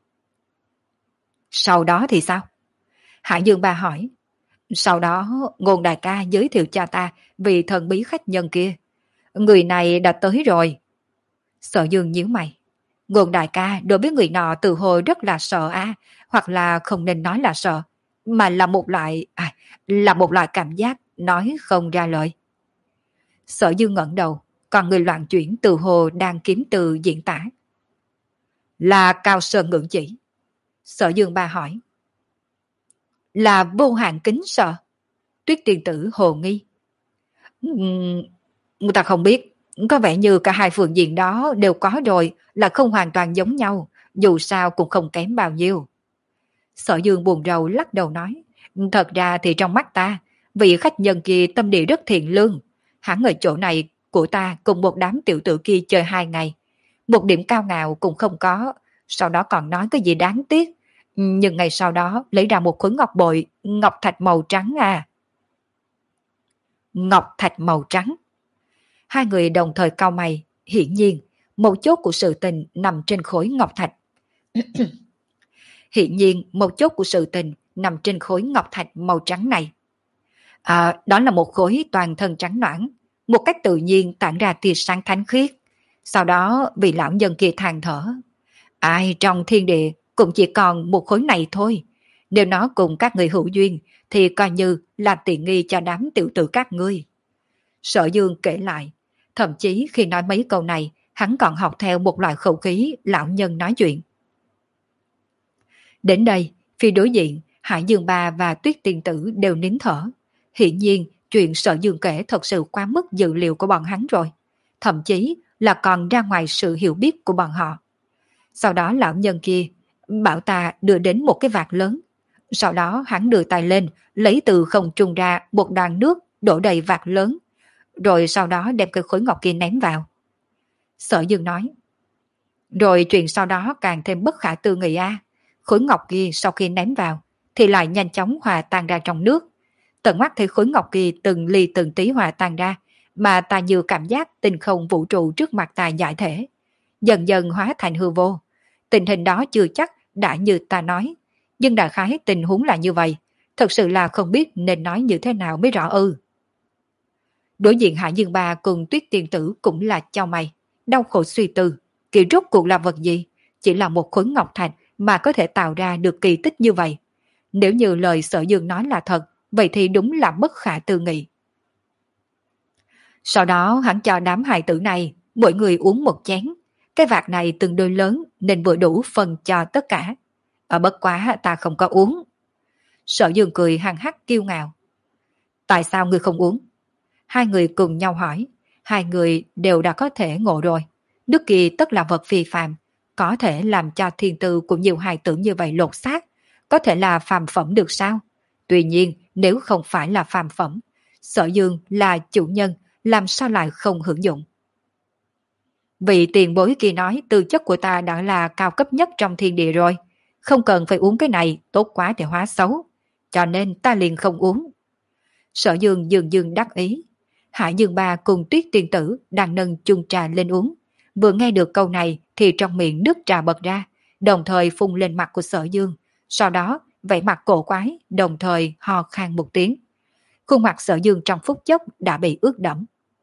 Sau đó thì sao? Hải Dương Ba hỏi. Sau đó, Ngôn đại ca giới thiệu cho ta vị thần bí khách nhân kia. Người này đã tới rồi. Sở Dương nhíu mày. Ngôn đại ca đối với người nọ từ hồi rất là sợ á, hoặc là không nên nói là sợ, mà là một loại, à, là một loại cảm giác nói không ra lời. Sở Dương ngẩng đầu, còn người loạn chuyển từ hồ đang kiếm từ diễn tả. Là Cao Sơn Ngưỡng Chỉ. Sở Dương Ba hỏi. Là vô hạn kính sợ. Tuyết Tiên Tử hồ nghi. Uhm, người ta không biết, có vẻ như cả hai phương diện đó đều có rồi, là không hoàn toàn giống nhau, dù sao cũng không kém bao nhiêu. Sở Dương buồn rầu lắc đầu nói, thật ra thì trong mắt ta, vị khách nhân kia tâm địa rất thiện lương, hắn ở chỗ này của ta cùng một đám tiểu tử kia chơi hai ngày, một điểm cao ngạo cũng không có, sau đó còn nói cái gì đáng tiếc, nhưng ngày sau đó lấy ra một khối ngọc bội, ngọc thạch màu trắng à. Ngọc thạch màu trắng. Hai người đồng thời cau mày, hiển nhiên, mấu chốt của sự tình nằm trên khối ngọc thạch. Hiển nhiên, mấu chốt của sự tình nằm trên khối ngọc thạch màu trắng này. À, đó là một khối toàn thân trắng nõn, một cách tự nhiên tản ra tia sáng thánh khiết. Sau đó, vị lão nhân kia than thở. Ai trong thiên địa cũng chỉ còn một khối này thôi. Nếu nó cùng các người hữu duyên, thì coi như là tiện nghi cho đám tiểu tử các ngươi. Sở Dương kể lại, thậm chí khi nói mấy câu này, hắn còn học theo một loại khẩu khí lão nhân nói chuyện. Đến đây, phía đối diện, Hải Dương Ba và Tuyết Tiên Tử đều nín thở. Hiển nhiên, chuyện Sở Dương kể thật sự quá mức dự liệu của bọn hắn rồi. Thậm chí là còn ra ngoài sự hiểu biết của bọn họ. Sau đó lão nhân kia bảo ta đưa đến một cái vạt lớn. Sau đó hắn đưa tay lên, lấy từ không trung ra một đoàn nước đổ đầy vạt lớn. Rồi sau đó đem cái khối ngọc kia ném vào. Sở Dương nói. Rồi chuyện sau đó càng thêm bất khả tư nghị a. Khối ngọc kia sau khi ném vào thì lại nhanh chóng hòa tan ra trong nước. Tận mắt thấy khối ngọc kia từng ly từng tí hòa tan ra, mà ta như cảm giác tinh không vũ trụ trước mặt ta giải thể, dần dần hóa thành hư vô. Tình hình đó chưa chắc đã như ta nói, nhưng đại khái tình huống là như vậy, thật sự là không biết nên nói như thế nào mới rõ ư. Đối diện Hải Dương Ba cùng Tuyết Tiên Tử cũng là chau mày, đau khổ suy tư, kỳ rốt cuộc là vật gì, chỉ là một khối ngọc thạch mà có thể tạo ra được kỳ tích như vậy. Nếu như lời Sở Dương nói là thật, vậy thì đúng là bất khả tư nghị. Sau đó hắn cho đám hài tử này mỗi người uống một chén. Cái vạt này từng đôi lớn nên vừa đủ phần cho tất cả. Ở bất quá ta không có uống. Sở Dương cười hằng hắc kiêu ngạo. Tại sao ngươi không uống? Hai người cùng nhau hỏi. Hai người đều đã có thể ngộ rồi. Nước kia tất là vật phi phàm, có thể làm cho thiên tư của nhiều hài tử như vậy lột xác, có thể là phàm phẩm được sao? Tuy nhiên, nếu không phải là phàm phẩm, Sở Dương là chủ nhân, làm sao lại không hưởng dụng? Vị tiền bối kia nói tư chất của ta đã là cao cấp nhất trong thiên địa rồi, không cần phải uống cái này, tốt quá thì hóa xấu, cho nên ta liền không uống. Sở Dương dường dường đắc ý. Hải Dương Ba cùng Tuyết Tiên Tử đang nâng chung trà lên uống, vừa nghe được câu này thì trong miệng nước trà bật ra, đồng thời phun lên mặt của Sở Dương, sau đó vẻ mặt cổ quái, đồng thời ho khan một tiếng. Khuôn mặt Sở Dương trong phút chốc đã bị ướt đẫm.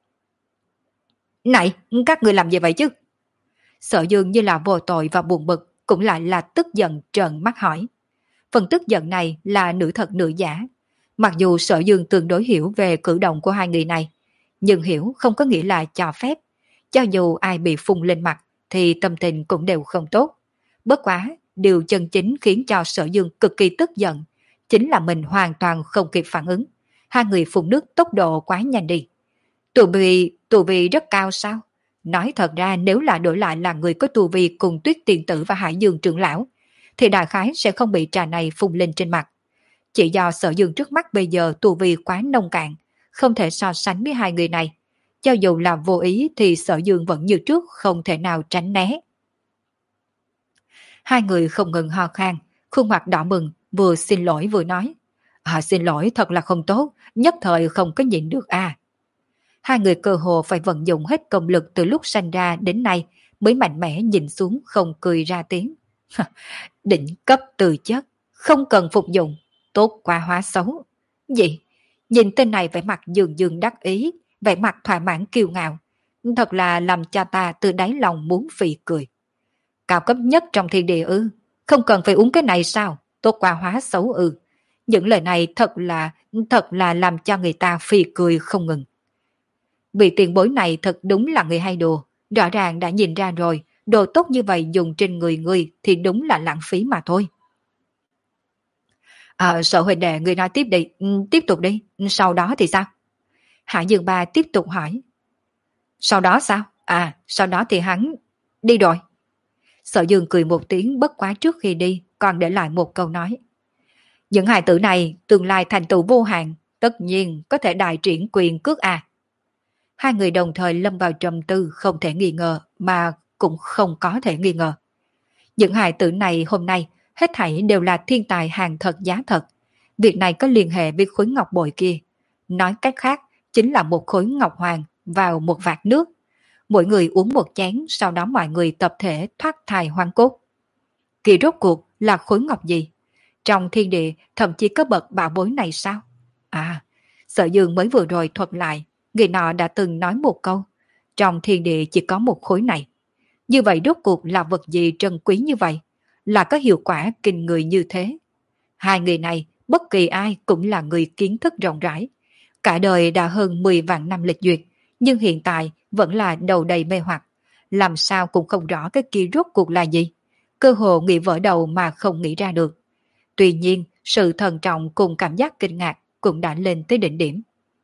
Này, các người làm gì vậy chứ? Sở Dương như là vô tội và buồn bực, cũng lại là tức giận trợn mắt hỏi. Phần tức giận này là nửa thật nửa giả. Mặc dù Sở Dương tương đối hiểu về cử động của hai người này, nhưng hiểu không có nghĩa là cho phép. Cho dù ai bị phun lên mặt thì tâm tình cũng đều không tốt. Bất quá, điều chân chính khiến cho Sở Dương cực kỳ tức giận, chính là mình hoàn toàn không kịp phản ứng. Hai người phun nước tốc độ quá nhanh đi. Tù vi, tù vi rất cao sao? Nói thật ra nếu là đổi lại là người có tù vi cùng Tuyết Tiền Tử và Hải Dương trưởng lão, thì đại khái sẽ không bị trà này phun lên trên mặt. Chỉ do Sở Dương trước mắt bây giờ tù vi quá nông cạn, không thể so sánh với hai người này. Cho dù là vô ý thì Sở Dương vẫn như trước không thể nào tránh né. Hai người không ngừng ho khan, khuôn mặt đỏ bừng, vừa xin lỗi vừa nói. À, xin lỗi thật là không tốt, nhất thời không có nhịn được à. Hai người cơ hồ phải vận dụng hết công lực từ lúc sanh ra đến nay mới mạnh mẽ nhìn xuống không cười ra tiếng. Đỉnh cấp từ chất, không cần phục dụng, tốt qua hóa xấu. Gì? Nhìn tên này vẻ mặt dường dường đắc ý, vẻ mặt thỏa mãn kiêu ngạo. Thật là làm cho ta từ đáy lòng muốn phì cười. Cao cấp nhất trong thiên địa ư? Không cần phải uống cái này sao? Tốt qua hóa xấu ư? Những lời này thật là, thật là làm cho người ta phì cười không ngừng. Vị tiền bối này thật đúng là người hay đồ, rõ ràng đã nhìn ra rồi, đồ tốt như vậy dùng trên người người thì đúng là lãng phí mà thôi. À, Sở huynh đệ người nói tiếp đi, tiếp tục đi, sau đó thì sao? Hạ Dương Ba tiếp tục hỏi. Sau đó sao? À, sau đó thì hắn đi rồi. Sở Dương cười một tiếng bất quá trước khi đi, còn để lại một câu nói. Những hài tử này tương lai thành tựu vô hạn, tất nhiên có thể đại triển quyền cước à. Hai người đồng thời lâm vào trầm tư không thể nghi ngờ mà cũng không có thể nghi ngờ. Những hài tử này hôm nay hết thảy đều là thiên tài hàng thật giá thật. Việc này có liên hệ với khối ngọc bội kia. Nói cách khác chính là một khối ngọc hoàng vào một vạt nước. Mỗi người uống một chén, sau đó mọi người tập thể thoát thai hoang cốt. Kỳ rốt cuộc là khối ngọc gì? Trong thiên địa thậm chí có bậc bảo bối này sao? À, Sở Dương mới vừa rồi thuật lại, người nọ đã từng nói một câu, trong thiên địa chỉ có một khối này. Như vậy rốt cuộc là vật gì trân quý như vậy? Là có hiệu quả kinh người như thế? Hai người này, bất kỳ ai cũng là người kiến thức rộng rãi. Cả đời đã hơn mười vạn năm lịch duyệt, nhưng hiện tại vẫn là đầu đầy mê hoặc. Làm sao cũng không rõ cái kia rốt cuộc là gì. Cơ hồ nghĩ vỡ đầu mà không nghĩ ra được. Tuy nhiên, sự thần trọng cùng cảm giác kinh ngạc cũng đã lên tới đỉnh điểm.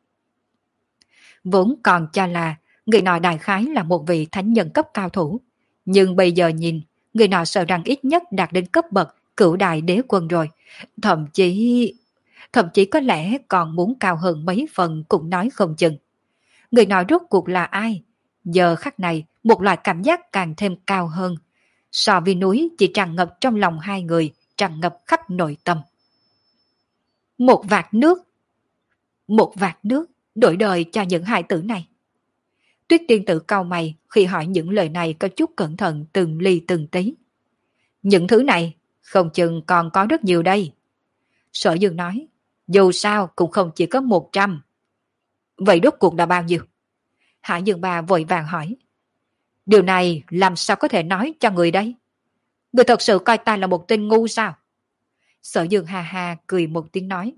Vốn còn cho là người nọ đại khái là một vị thánh nhân cấp cao thủ. Nhưng bây giờ nhìn, người nọ sợ rằng ít nhất đạt đến cấp bậc cửu đại đế quân rồi. Thậm chí... Thậm chí có lẽ còn muốn cao hơn mấy phần cũng nói không chừng. Người nọ rốt cuộc là ai? Giờ khắc này, một loại cảm giác càng thêm cao hơn. So với núi chỉ tràn ngập trong lòng hai người, tràn ngập khắp nội tâm. Một vạt nước. Một vạt nước đổi đời cho những hài tử này. Tuyết Tiên Tử cau mày khi hỏi những lời này có chút cẩn thận từng ly từng tí. Những thứ này không chừng còn có rất nhiều đây. Sở Dương nói, dù sao cũng không chỉ có một trăm. Vậy rốt cuộc là bao nhiêu? Hạ Dương Ba vội vàng hỏi. Điều này làm sao có thể nói cho người đây? Người thật sự coi ta là một tên ngu sao? Sở Dương hà hà cười một tiếng nói.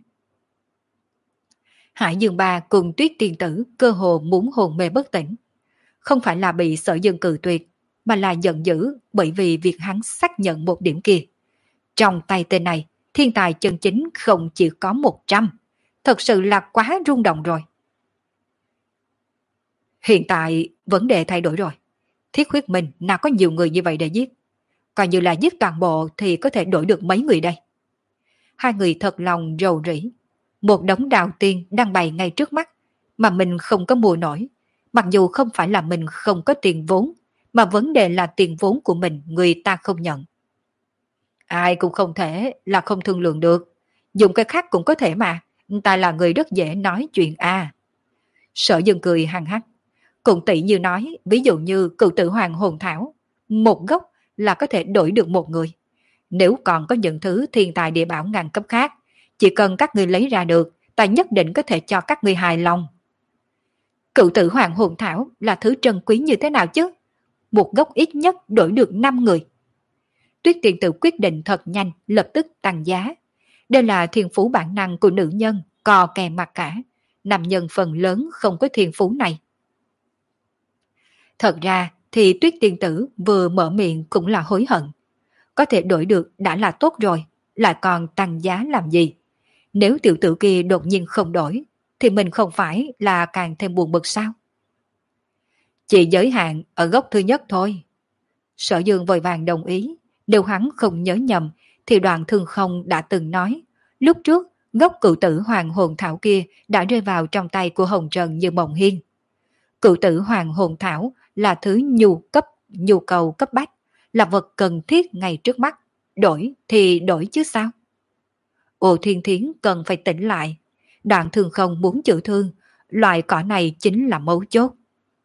Hải Dương Ba cùng Tuyết Tiên Tử cơ hồ muốn hồn mê bất tỉnh. Không phải là bị Sở Dương cự tuyệt, mà là giận dữ bởi vì việc hắn xác nhận một điểm kia. Trong tay tên này, thiên tài chân chính không chỉ có một trăm. Thật sự là quá rung động rồi. Hiện tại vấn đề thay đổi rồi. Thiết huyết minh nào có nhiều người như vậy để giết. Coi như là giết toàn bộ thì có thể đổi được mấy người đây. Hai người thật lòng rầu rĩ. Một đống đào tiên đang bày ngay trước mắt, mà mình không có mua nổi. Mặc dù không phải là mình không có tiền vốn, mà vấn đề là tiền vốn của mình người ta không nhận. Ai cũng không thể là không thương lượng được. Dùng cái khác cũng có thể mà. Ta là người rất dễ nói chuyện à. Sở Dương cười hăng hắc. Cũng tỷ như nói, ví dụ như cựu tử hoàng hồn thảo, một gốc là có thể đổi được một người. Nếu còn có những thứ thiên tài địa bảo ngàn cấp khác, chỉ cần các người lấy ra được, ta nhất định có thể cho các người hài lòng. Cựu tử hoàng hồn thảo là thứ trân quý như thế nào chứ? Một gốc ít nhất đổi được năm người. Tuyết Tiên Tử quyết định thật nhanh, lập tức tăng giá. Đây là thiên phú bản năng của nữ nhân, cò kè mặt cả. Nam nhân phần lớn không có thiên phú này. Thật ra thì Tuyết Tiên Tử vừa mở miệng cũng là hối hận. có thể đổi được đã là tốt rồi, lại còn tăng giá làm gì? Nếu tiểu tử kia đột nhiên không đổi, thì mình không phải là càng thêm buồn bực sao? Chỉ giới hạn ở gốc thứ nhất thôi. Sở Dương vội vàng đồng ý, nếu hắn không nhớ nhầm, thì Đoạn Thương Không đã từng nói, lúc trước gốc cựu tử hoàng hồn thảo kia đã rơi vào trong tay của Hồng Trần Như Mộng Hiên. Cựu tử hoàng hồn thảo là thứ nhu cấp, nhu cầu cấp bách, là vật cần thiết ngay trước mắt, đổi thì đổi chứ sao? Ô Thiên Thiến cần phải tỉnh lại, Đoạn Thương Không muốn chữa thương, loại cỏ này chính là mấu chốt.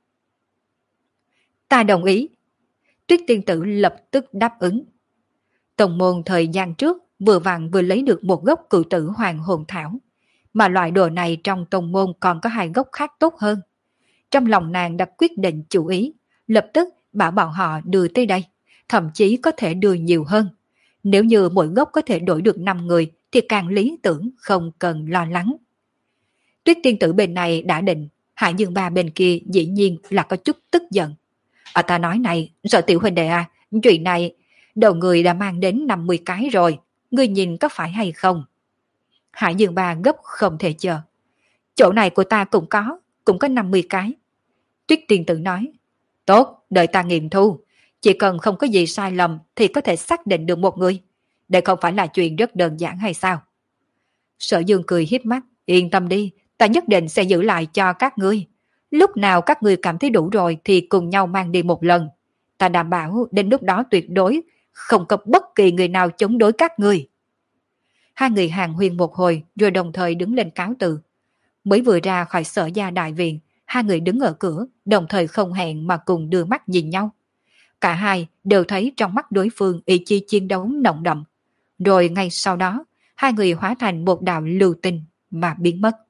Ta đồng ý. Tuyết tiên tử lập tức đáp ứng. Tông môn thời gian trước vừa vặn vừa lấy được một gốc cựu tử hoàng hồn thảo, mà loại đồ này trong tông môn còn có hai gốc khác tốt hơn. Trong lòng nàng đã quyết định chủ ý, lập tức bảo bọn họ đưa tới đây, thậm chí có thể đưa nhiều hơn. Nếu như mỗi gốc có thể đổi được năm người thì càng lý tưởng, không cần lo lắng. Tuyết tiên tử bên này đã định, Hải Dương Ba bên kia dĩ nhiên là có chút tức giận. À, ta nói này, sợ tiểu huynh đệ à, chuyện này đầu người đã mang đến năm mươi cái rồi, ngươi nhìn có phải hay không? Hải Dương Ba gấp không thể chờ. Chỗ này của ta cũng có, cũng có năm mươi cái. Tuyết tiên tử nói, tốt, đợi ta nghiệm thu, chỉ cần không có gì sai lầm thì có thể xác định được một người. Đây không phải là chuyện rất đơn giản hay sao? Sở Dương cười hiếp mắt, yên tâm đi, ta nhất định sẽ giữ lại cho các ngươi. Lúc nào các ngươi cảm thấy đủ rồi thì cùng nhau mang đi một lần. Ta đảm bảo đến lúc đó tuyệt đối không có bất kỳ người nào chống đối các ngươi. Hai người hàng huyên một hồi rồi đồng thời đứng lên cáo từ. Mới vừa ra khỏi Sở Gia đại viện, hai người đứng ở cửa, đồng thời không hẹn mà cùng đưa mắt nhìn nhau. Cả hai đều thấy trong mắt đối phương ý chí chiến đấu nồng đậm. Rồi ngay sau đó, hai người hóa thành một đạo lưu tinh mà biến mất.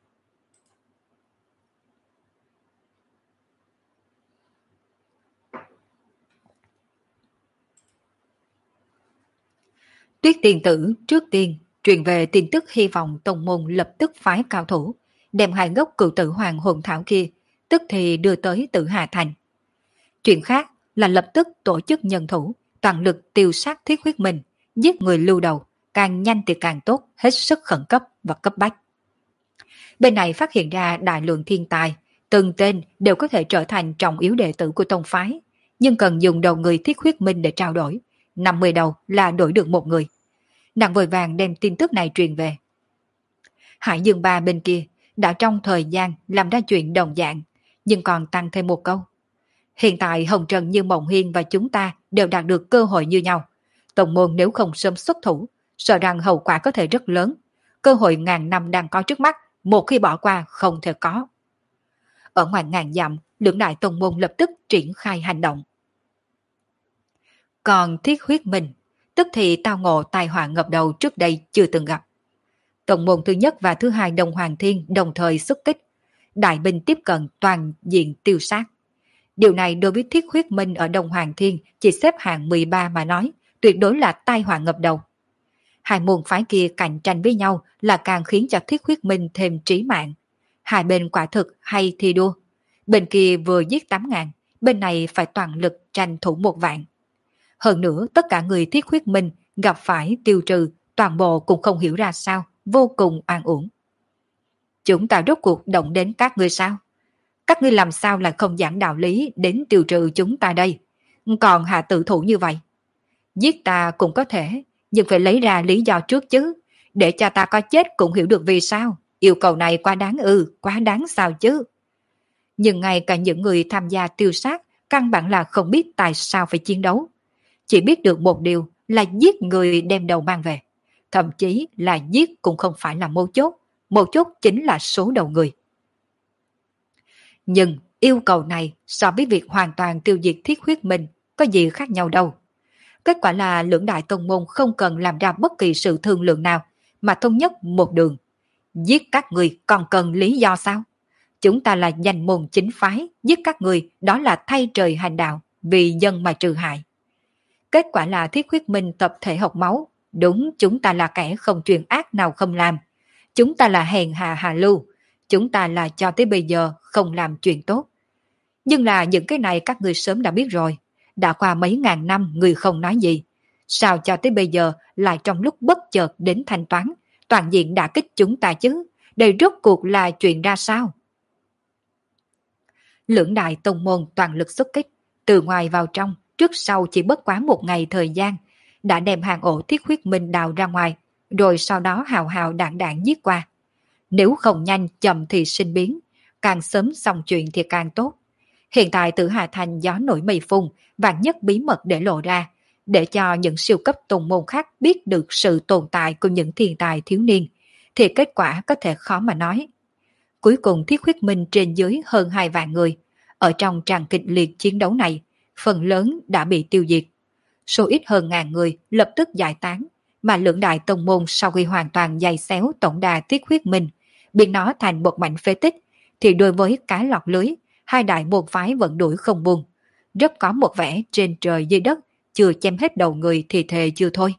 Tuyết tiền tử trước tiên truyền về tin tức hy vọng tông môn lập tức phái cao thủ, đem hai gốc cựu tử hoàng hồn thảo kia, tức thì đưa tới Tử Hà Thành. Chuyện khác là lập tức tổ chức nhân thủ, toàn lực tiêu sát Thiết Huyết Minh, giết người lưu đầu, càng nhanh thì càng tốt, hết sức khẩn cấp và cấp bách. Bên này phát hiện ra đại lượng thiên tài, từng tên đều có thể trở thành trọng yếu đệ tử của tông phái, nhưng cần dùng đầu người Thiết Huyết Minh để trao đổi, năm mươi đầu là đổi được một người. Nàng vội vàng đem tin tức này truyền về. Hải Dương Ba bên kia đã trong thời gian làm ra chuyện đồng dạng, nhưng còn tăng thêm một câu. Hiện tại Hồng Trần Như Mộng Hiên và chúng ta đều đạt được cơ hội như nhau. Tông môn nếu không sớm xuất thủ, sợ rằng hậu quả có thể rất lớn. Cơ hội ngàn năm đang có trước mắt, một khi bỏ qua không thể có. Ở ngoài ngàn dặm, lưỡng đại tông môn lập tức triển khai hành động. Còn Thiết Huyết Minh, tức thì tao ngộ tai họa ngập đầu trước đây chưa từng gặp. Tông môn thứ nhất và thứ hai Đông Hoàng Thiên đồng thời xuất kích, đại binh tiếp cận toàn diện tiêu sát. Điều này đối với Thiết Huyết Minh ở Đông Hoàng Thiên chỉ xếp hạng mười ba mà nói, tuyệt đối là tai họa ngập đầu. Hai môn phái kia cạnh tranh với nhau là càng khiến cho Thiết Huyết Minh thêm trí mạng. Hai bên quả thực hay thi đua. Bên kia vừa giết tám ngàn, bên này phải toàn lực tranh thủ một vạn. Hơn nữa tất cả người Thiết Huyết Minh gặp phải tiêu trừ, toàn bộ cũng không hiểu ra sao, vô cùng an uổng. Chúng ta rốt cuộc động đến các ngươi sao? Các ngươi làm sao lại không giảng đạo lý đến tiêu trừ chúng ta đây? Còn hạ tự thủ như vậy. Giết ta cũng có thể, nhưng phải lấy ra lý do trước chứ, để cho ta có chết cũng hiểu được vì sao. Yêu cầu này quá đáng ư, quá đáng sao chứ. Nhưng ngay cả những người tham gia tiêu sát căn bản là không biết tại sao phải chiến đấu. Chỉ biết được một điều là giết người đem đầu mang về. Thậm chí là giết cũng không phải là mấu chốt, mấu chốt chính là số đầu người. Nhưng yêu cầu này so với việc hoàn toàn tiêu diệt Thiết Huyết Minh có gì khác nhau đâu. Kết quả là lưỡng đại tông môn không cần làm ra bất kỳ sự thương lượng nào mà thống nhất một đường. Giết các người còn cần lý do sao? Chúng ta là danh môn chính phái, giết các người đó là thay trời hành đạo, vì dân mà trừ hại. Kết quả là Thiết Huyết Minh tập thể học máu, đúng chúng ta là kẻ không truyền ác nào không làm. Chúng ta là hèn hạ hà lưu, chúng ta là cho tới bây giờ không làm chuyện tốt. Nhưng là những cái này các người sớm đã biết rồi, đã qua mấy ngàn năm người không nói gì. Sao cho tới bây giờ lại trong lúc bất chợt đến thanh toán, toàn diện đả kích chúng ta chứ? Đây rốt cuộc là chuyện ra sao? Lưỡng đại tông môn toàn lực xuất kích, từ ngoài vào trong, trước sau chỉ bất quá một ngày thời gian, đã đem hàng ổ thiết huyết minh đào ra ngoài, rồi sau đó hào hào đạn đạn giết qua. Nếu không nhanh chậm thì sinh biến, càng sớm xong chuyện thì càng tốt. Hiện tại Tử Hà Thành gió nổi mây phun, vạn nhất bí mật để lộ ra, để cho những siêu cấp tông môn khác biết được sự tồn tại của những thiên tài thiếu niên, thì kết quả có thể khó mà nói. Cuối cùng thiết huyết minh trên dưới hơn hai vạn người, ở trong tràng kịch liệt chiến đấu này, phần lớn đã bị tiêu diệt. Số ít hơn ngàn người lập tức giải tán, mà lưỡng đại tông môn sau khi hoàn toàn giày xéo tổng đà thiết huyết minh, biến nó thành một mảnh phế tích, thì đối với cá lọt lưới, hai đại môn phái vẫn đuổi không buông. Rất có một vẻ trên trời dưới đất, chưa chém hết đầu người thì thề chưa thôi.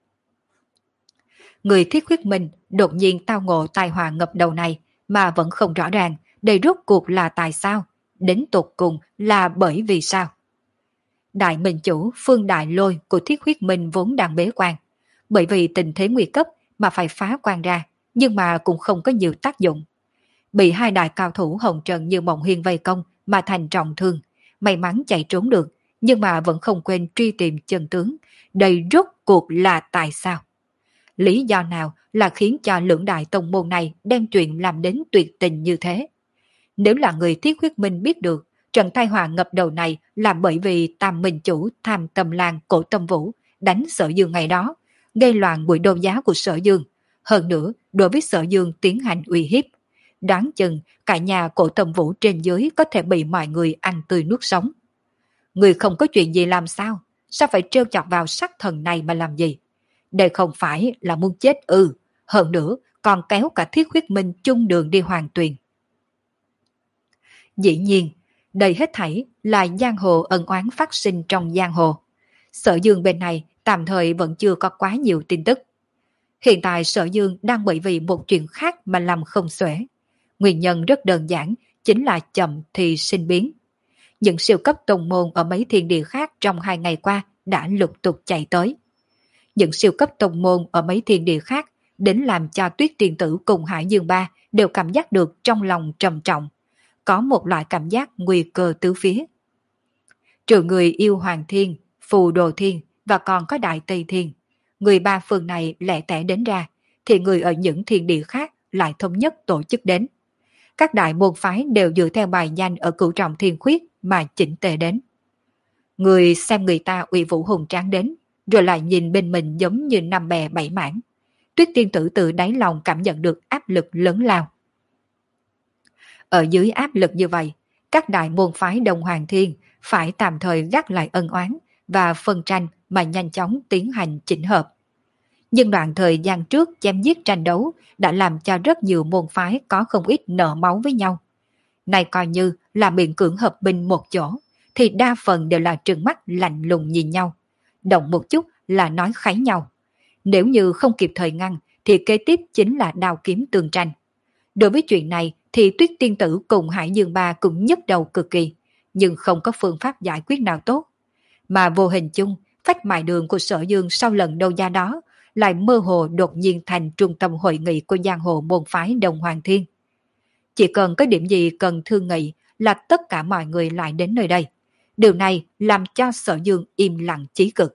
Người thiết huyết minh đột nhiên tao ngộ tai họa ngập đầu này mà vẫn không rõ ràng đây rốt cuộc là tại sao, đến tột cùng là bởi vì sao. Đại minh chủ Phương Đại Lôi của thiết huyết minh vốn đang bế quan, bởi vì tình thế nguy cấp mà phải phá quan ra, nhưng mà cũng không có nhiều tác dụng. Bị hai đại cao thủ Hồng Trần như Mộng Hiên vây công mà thành trọng thương, may mắn chạy trốn được, nhưng mà vẫn không quên truy tìm chân tướng, đây rốt cuộc là tại sao. Lý do nào là khiến cho lưỡng đại tông môn này đem chuyện làm đến tuyệt tình như thế? Nếu là người thiết huyết minh biết được, trận tai họa ngập đầu này là bởi vì Tam Minh Chủ Tham Tâm Lan Cổ Tâm Vũ đánh Sở Dương ngày đó, gây loạn buổi đấu giá của Sở Dương. Hơn nữa, đối với Sở Dương tiến hành uy hiếp. Đoán chừng cả nhà Cổ Tâm Vũ trên dưới có thể bị mọi người ăn tươi nuốt sống. Người không có chuyện gì làm sao? Sao phải trêu chọc vào sắc thần này mà làm gì? Đây không phải là muốn chết ư, hơn nữa còn kéo cả thiết huyết minh chung đường đi hoàng tuyền. Dĩ nhiên, đây hết thảy là giang hồ ân oán phát sinh trong giang hồ. Sở Dương bên này tạm thời vẫn chưa có quá nhiều tin tức. Hiện tại Sở Dương đang bởi vì một chuyện khác mà làm không xuể. Nguyên nhân rất đơn giản, chính là chậm thì sinh biến. Những siêu cấp tông môn ở mấy thiên địa khác trong hai ngày qua đã lục tục chạy tới. Những siêu cấp tông môn ở mấy thiên địa khác đến làm cho Tuyết Tiên Tử cùng Hải Dương Ba đều cảm giác được trong lòng trầm trọng. Có một loại cảm giác nguy cơ tứ phía. Trừ người yêu Hoàng Thiên, Phù Đồ Thiên và còn có Đại Tây Thiên, người ba phương này lẻ tẻ đến ra, thì người ở những thiên địa khác lại thống nhất tổ chức đến. Các đại môn phái đều dựa theo bài danh ở Cửu Trọng Thiên Khuyết mà chỉnh tề đến. Người xem người ta uy vũ hùng tráng đến, rồi lại nhìn bên mình giống như năm bè bảy mảng. Tuyết Tiên Tử từ đáy lòng cảm nhận được áp lực lớn lao. Ở dưới áp lực như vậy, các đại môn phái Đông Hoàng Thiên phải tạm thời gác lại ân oán và phân tranh mà nhanh chóng tiến hành chỉnh hợp. Nhưng đoạn thời gian trước chém giết tranh đấu đã làm cho rất nhiều môn phái có không ít nợ máu với nhau. Này coi như là miệng cưỡng hợp binh một chỗ, thì đa phần đều là trừng mắt lạnh lùng nhìn nhau. Động một chút là nói kháy nhau. Nếu như không kịp thời ngăn thì kế tiếp chính là đao kiếm tương tranh. Đối với chuyện này thì Tuyết Tiên Tử cùng Hải Dương Ba cũng nhức đầu cực kỳ, nhưng không có phương pháp giải quyết nào tốt. Mà vô hình chung, phách mại đường của Sở Dương sau lần đấu giá đó lại mơ hồ đột nhiên thành trung tâm hội nghị của giang hồ môn phái Đông Hoàng Thiên. Chỉ cần có điểm gì cần thương nghị là tất cả mọi người lại đến nơi đây. Điều này làm cho Sở Dương im lặng chí cực.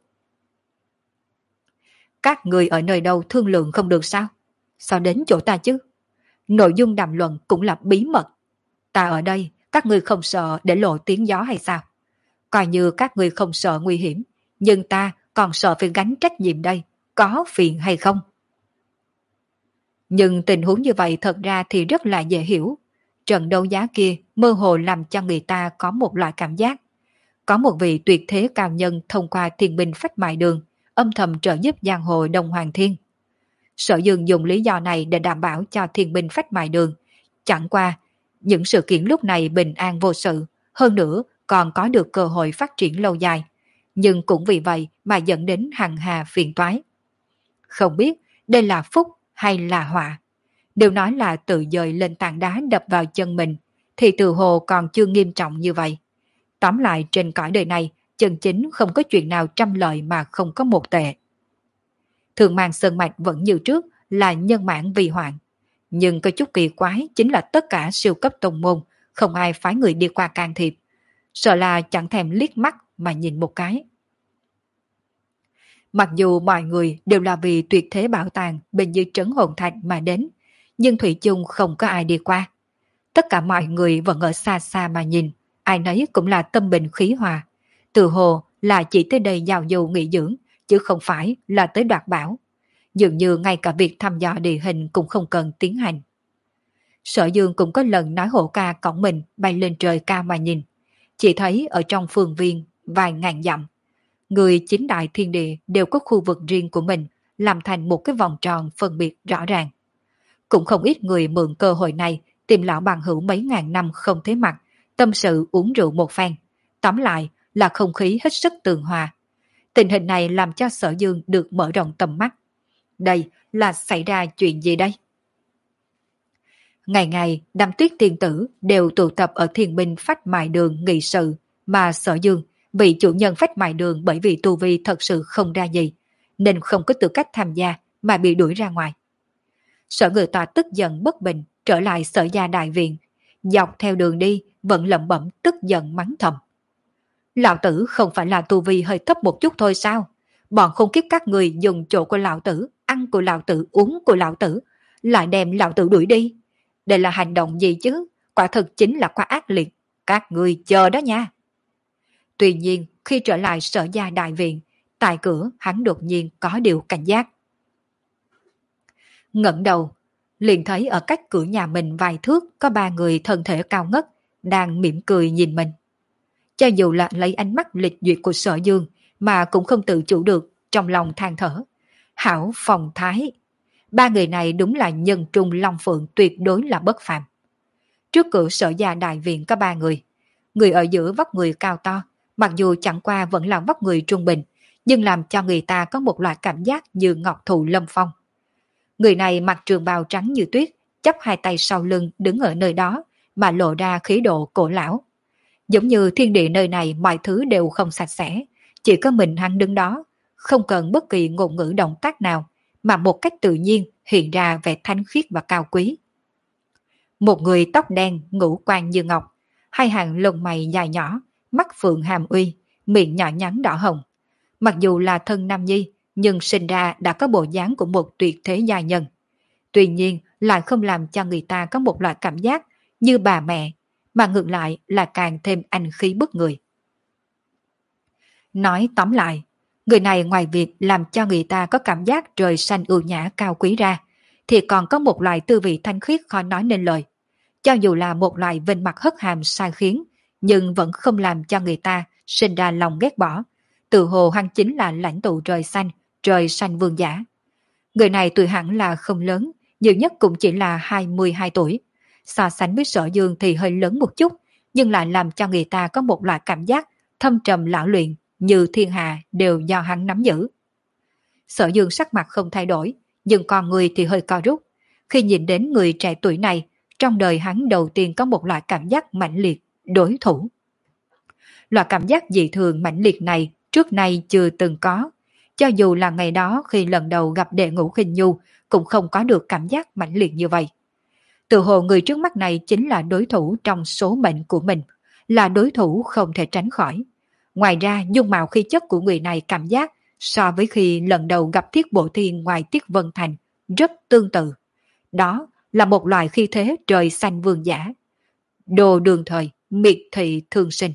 Các người ở nơi đâu thương lượng không được sao? Sao đến chỗ ta chứ? Nội dung đàm luận cũng là bí mật. Ta ở đây, các người không sợ để lộ tiếng gió hay sao? Coi như các người không sợ nguy hiểm, nhưng ta còn sợ phải gánh trách nhiệm đây, có phiền hay không? Nhưng tình huống như vậy thật ra thì rất là dễ hiểu. Trận đấu giá kia mơ hồ làm cho người ta có một loại cảm giác. Có một vị tuyệt thế cao nhân thông qua thiên binh phách mại đường, âm thầm trợ giúp giang hồ Đông Hoàng Thiên. Sở Dương dùng lý do này để đảm bảo cho thiên binh phách mại đường. Chẳng qua, những sự kiện lúc này bình an vô sự, hơn nữa còn có được cơ hội phát triển lâu dài. Nhưng cũng vì vậy mà dẫn đến hằng hà phiền toái. Không biết đây là phúc hay là họa. Đều nói là tự dời lên tảng đá đập vào chân mình, thì từ hồ còn chưa nghiêm trọng như vậy. Tóm lại trên cõi đời này, chân chính không có chuyện nào trăm lợi mà không có một tệ. Thường mang sơn mạch vẫn như trước là nhân mãn vì hoạn. Nhưng có chút kỳ quái chính là tất cả siêu cấp tông môn không ai phái người đi qua can thiệp. Sợ là chẳng thèm liếc mắt mà nhìn một cái. Mặc dù mọi người đều là vì tuyệt thế bảo tàng bên dưới trấn hồn thạch mà đến, nhưng thủy chung không có ai đi qua. Tất cả mọi người vẫn ở xa xa mà nhìn, ai nấy cũng là tâm bình khí hòa. Từ hồ là chỉ tới đây giao du nghỉ dưỡng, chứ không phải là tới đoạt bảo. Dường như ngay cả việc thăm dò địa hình cũng không cần tiến hành. Sở Dương cũng có lần nói hộ ca cõng mình bay lên trời cao mà nhìn. Chỉ thấy ở trong phương viên vài ngàn dặm, người chính đại thiên địa đều có khu vực riêng của mình, làm thành một cái vòng tròn phân biệt rõ ràng. Cũng không ít người mượn cơ hội này tìm lão bằng hữu mấy ngàn năm không thấy mặt, tâm sự uống rượu một phen. Tóm lại là không khí hết sức tường hòa. Tình hình này làm cho Sở Dương được mở rộng tầm mắt. Đây là xảy ra chuyện gì đây? Ngày ngày, đám tuyết tiên tử đều tụ tập ở thiên binh phách mại đường nghị sự, mà Sở Dương, vị chủ nhân phách mại đường bởi vì tu vi thật sự không ra gì, nên không có tư cách tham gia mà bị đuổi ra ngoài. Sở Người Tòa tức giận bất bình trở lại Sở Gia đại viện, dọc theo đường đi vẫn lẩm bẩm tức giận mắng thầm. Lão tử không phải là tu vi hơi thấp một chút thôi sao? Bọn khốn kiếp các người dùng chỗ của lão tử, ăn của lão tử, uống của lão tử, lại đem lão tử đuổi đi. Đây là hành động gì chứ? Quả thực chính là quá ác liệt. Các người chờ đó nha. Tuy nhiên, khi trở lại Sở Gia đại viện, tại cửa hắn đột nhiên có điều cảnh giác. Ngẩng đầu, liền thấy ở cách cửa nhà mình vài thước có ba người thân thể cao ngất, đang mỉm cười nhìn mình. Cho dù là lấy ánh mắt lịch duyệt của Sở Dương, mà cũng không tự chủ được, trong lòng than thở. Hảo phong thái. Ba người này đúng là nhân trung long phượng, tuyệt đối là bất phàm. Trước cửa Sở Gia đại viện có ba người. Người ở giữa vóc người cao to, mặc dù chẳng qua vẫn là vóc người trung bình, nhưng làm cho người ta có một loại cảm giác như ngọc thụ lâm phong. Người này mặc trường bào trắng như tuyết, chắp hai tay sau lưng đứng ở nơi đó, mà lộ ra khí độ cổ lão. Giống như thiên địa nơi này mọi thứ đều không sạch sẽ, chỉ có mình hắn đứng đó, không cần bất kỳ ngôn ngữ động tác nào, mà một cách tự nhiên hiện ra vẻ thanh khiết và cao quý. Một người tóc đen, ngũ quan như ngọc, hai hàng lông mày dài nhỏ, mắt phượng hàm uy, miệng nhỏ nhắn đỏ hồng. Mặc dù là thân nam nhi, nhưng sinh ra đã có bộ dáng của một tuyệt thế gia nhân. Tuy nhiên lại không làm cho người ta có một loại cảm giác như bà mẹ, mà ngược lại là càng thêm anh khí bức người. Nói tóm lại, người này ngoài việc làm cho người ta có cảm giác trời xanh ưu nhã cao quý ra, thì còn có một loại tư vị thanh khiết khó nói nên lời. Cho dù là một loại vinh mặt hất hàm sai khiến, nhưng vẫn không làm cho người ta sinh ra lòng ghét bỏ. Tự hồ hắn chính là lãnh tụ trời xanh, trời xanh vương giả. Người này tuổi hẳn là không lớn, nhiều nhất cũng chỉ là hai mươi hai tuổi. So sánh với Sở Dương thì hơi lớn một chút, nhưng lại làm cho người ta có một loại cảm giác thâm trầm lão luyện, như thiên hạ đều do hắn nắm giữ. Sở Dương sắc mặt không thay đổi, nhưng con người thì hơi co rút. Khi nhìn đến người trẻ tuổi này, trong đời hắn đầu tiên có một loại cảm giác mãnh liệt, đối thủ. Loại cảm giác dị thường mãnh liệt này trước nay chưa từng có. Cho dù là ngày đó khi lần đầu gặp Đệ Ngũ Khinh Nhu, cũng không có được cảm giác mãnh liệt như vậy. Tự hồ người trước mắt này chính là đối thủ trong số mệnh của mình, là đối thủ không thể tránh khỏi. Ngoài ra, dung mạo khí chất của người này cảm giác so với khi lần đầu gặp Thiết Bộ Thiên ngoài Tiết Vân Thành rất tương tự. Đó là một loại khí thế trời xanh vương giả. Đồ đường thời, miệt thị thương sinh.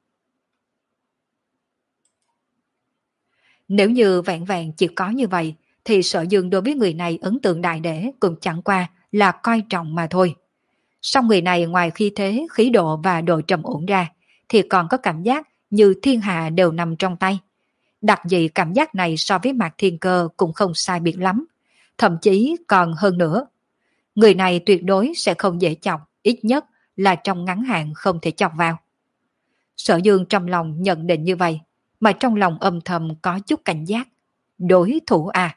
Nếu như vẹn vẹn chỉ có như vậy, thì Sở Dương đối với người này ấn tượng đại để cũng chẳng qua là coi trọng mà thôi. Song người này ngoài khí thế, khí độ và độ trầm ổn ra, thì còn có cảm giác như thiên hạ đều nằm trong tay. Đặc dị cảm giác này so với Mạc Thiên Cơ cũng không sai biệt lắm, thậm chí còn hơn nữa. Người này tuyệt đối sẽ không dễ chọc, ít nhất là trong ngắn hạn không thể chọc vào. Sở Dương trong lòng nhận định như vậy, mà trong lòng âm thầm có chút cảnh giác. Đối thủ à?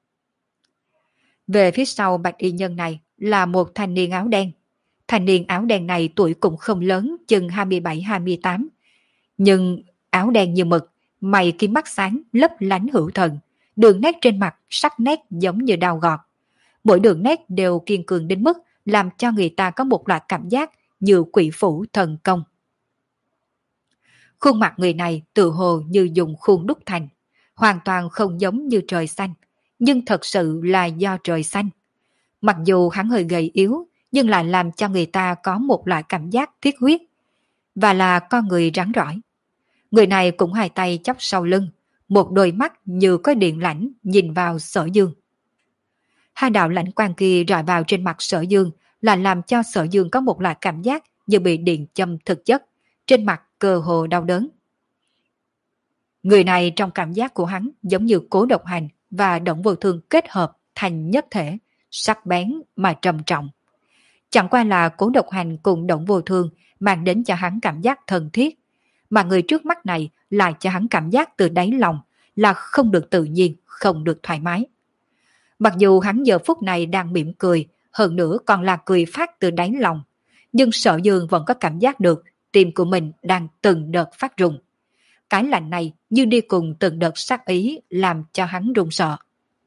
Về phía sau bạch y nhân này là một thanh niên áo đen. Thanh niên áo đen này tuổi cũng không lớn, chừng hai mươi bảy hai mươi tám. Nhưng áo đen như mực, mày kiếm mắt sáng, lấp lánh hữu thần, đường nét trên mặt sắc nét giống như đao gọt. Mỗi đường nét đều kiên cường đến mức làm cho người ta có một loại cảm giác như quỷ phủ thần công. Khuôn mặt người này tự hồ như dùng khuôn đúc thành, hoàn toàn không giống như trời xanh, nhưng thật sự là do trời xanh. Mặc dù hắn hơi gầy yếu, nhưng lại làm cho người ta có một loại cảm giác thiết huyết, và là con người rắn rỏi. Người này cũng hai tay chắp sau lưng, một đôi mắt như có điện lãnh nhìn vào Sở Dương. Hai đạo lãnh quang kia rọi vào trên mặt Sở Dương là làm cho Sở Dương có một loại cảm giác như bị điện châm thực chất, trên mặt cơ hồ đau đớn. Người này trong cảm giác của hắn giống như Cố Độc Hành và Động Vô Thương kết hợp thành nhất thể, sắc bén mà trầm trọng. Chẳng qua là Cố Độc Hành cùng Động Vô Thương mang đến cho hắn cảm giác thân thiết, mà người trước mắt này lại cho hắn cảm giác từ đáy lòng là không được tự nhiên, không được thoải mái. Mặc dù hắn giờ phút này đang mỉm cười, hơn nữa còn là cười phát từ đáy lòng, nhưng Sở Dương vẫn có cảm giác được tim của mình đang từng đợt phát rung. Cái lạnh này như đi cùng từng đợt sát ý làm cho hắn run sợ.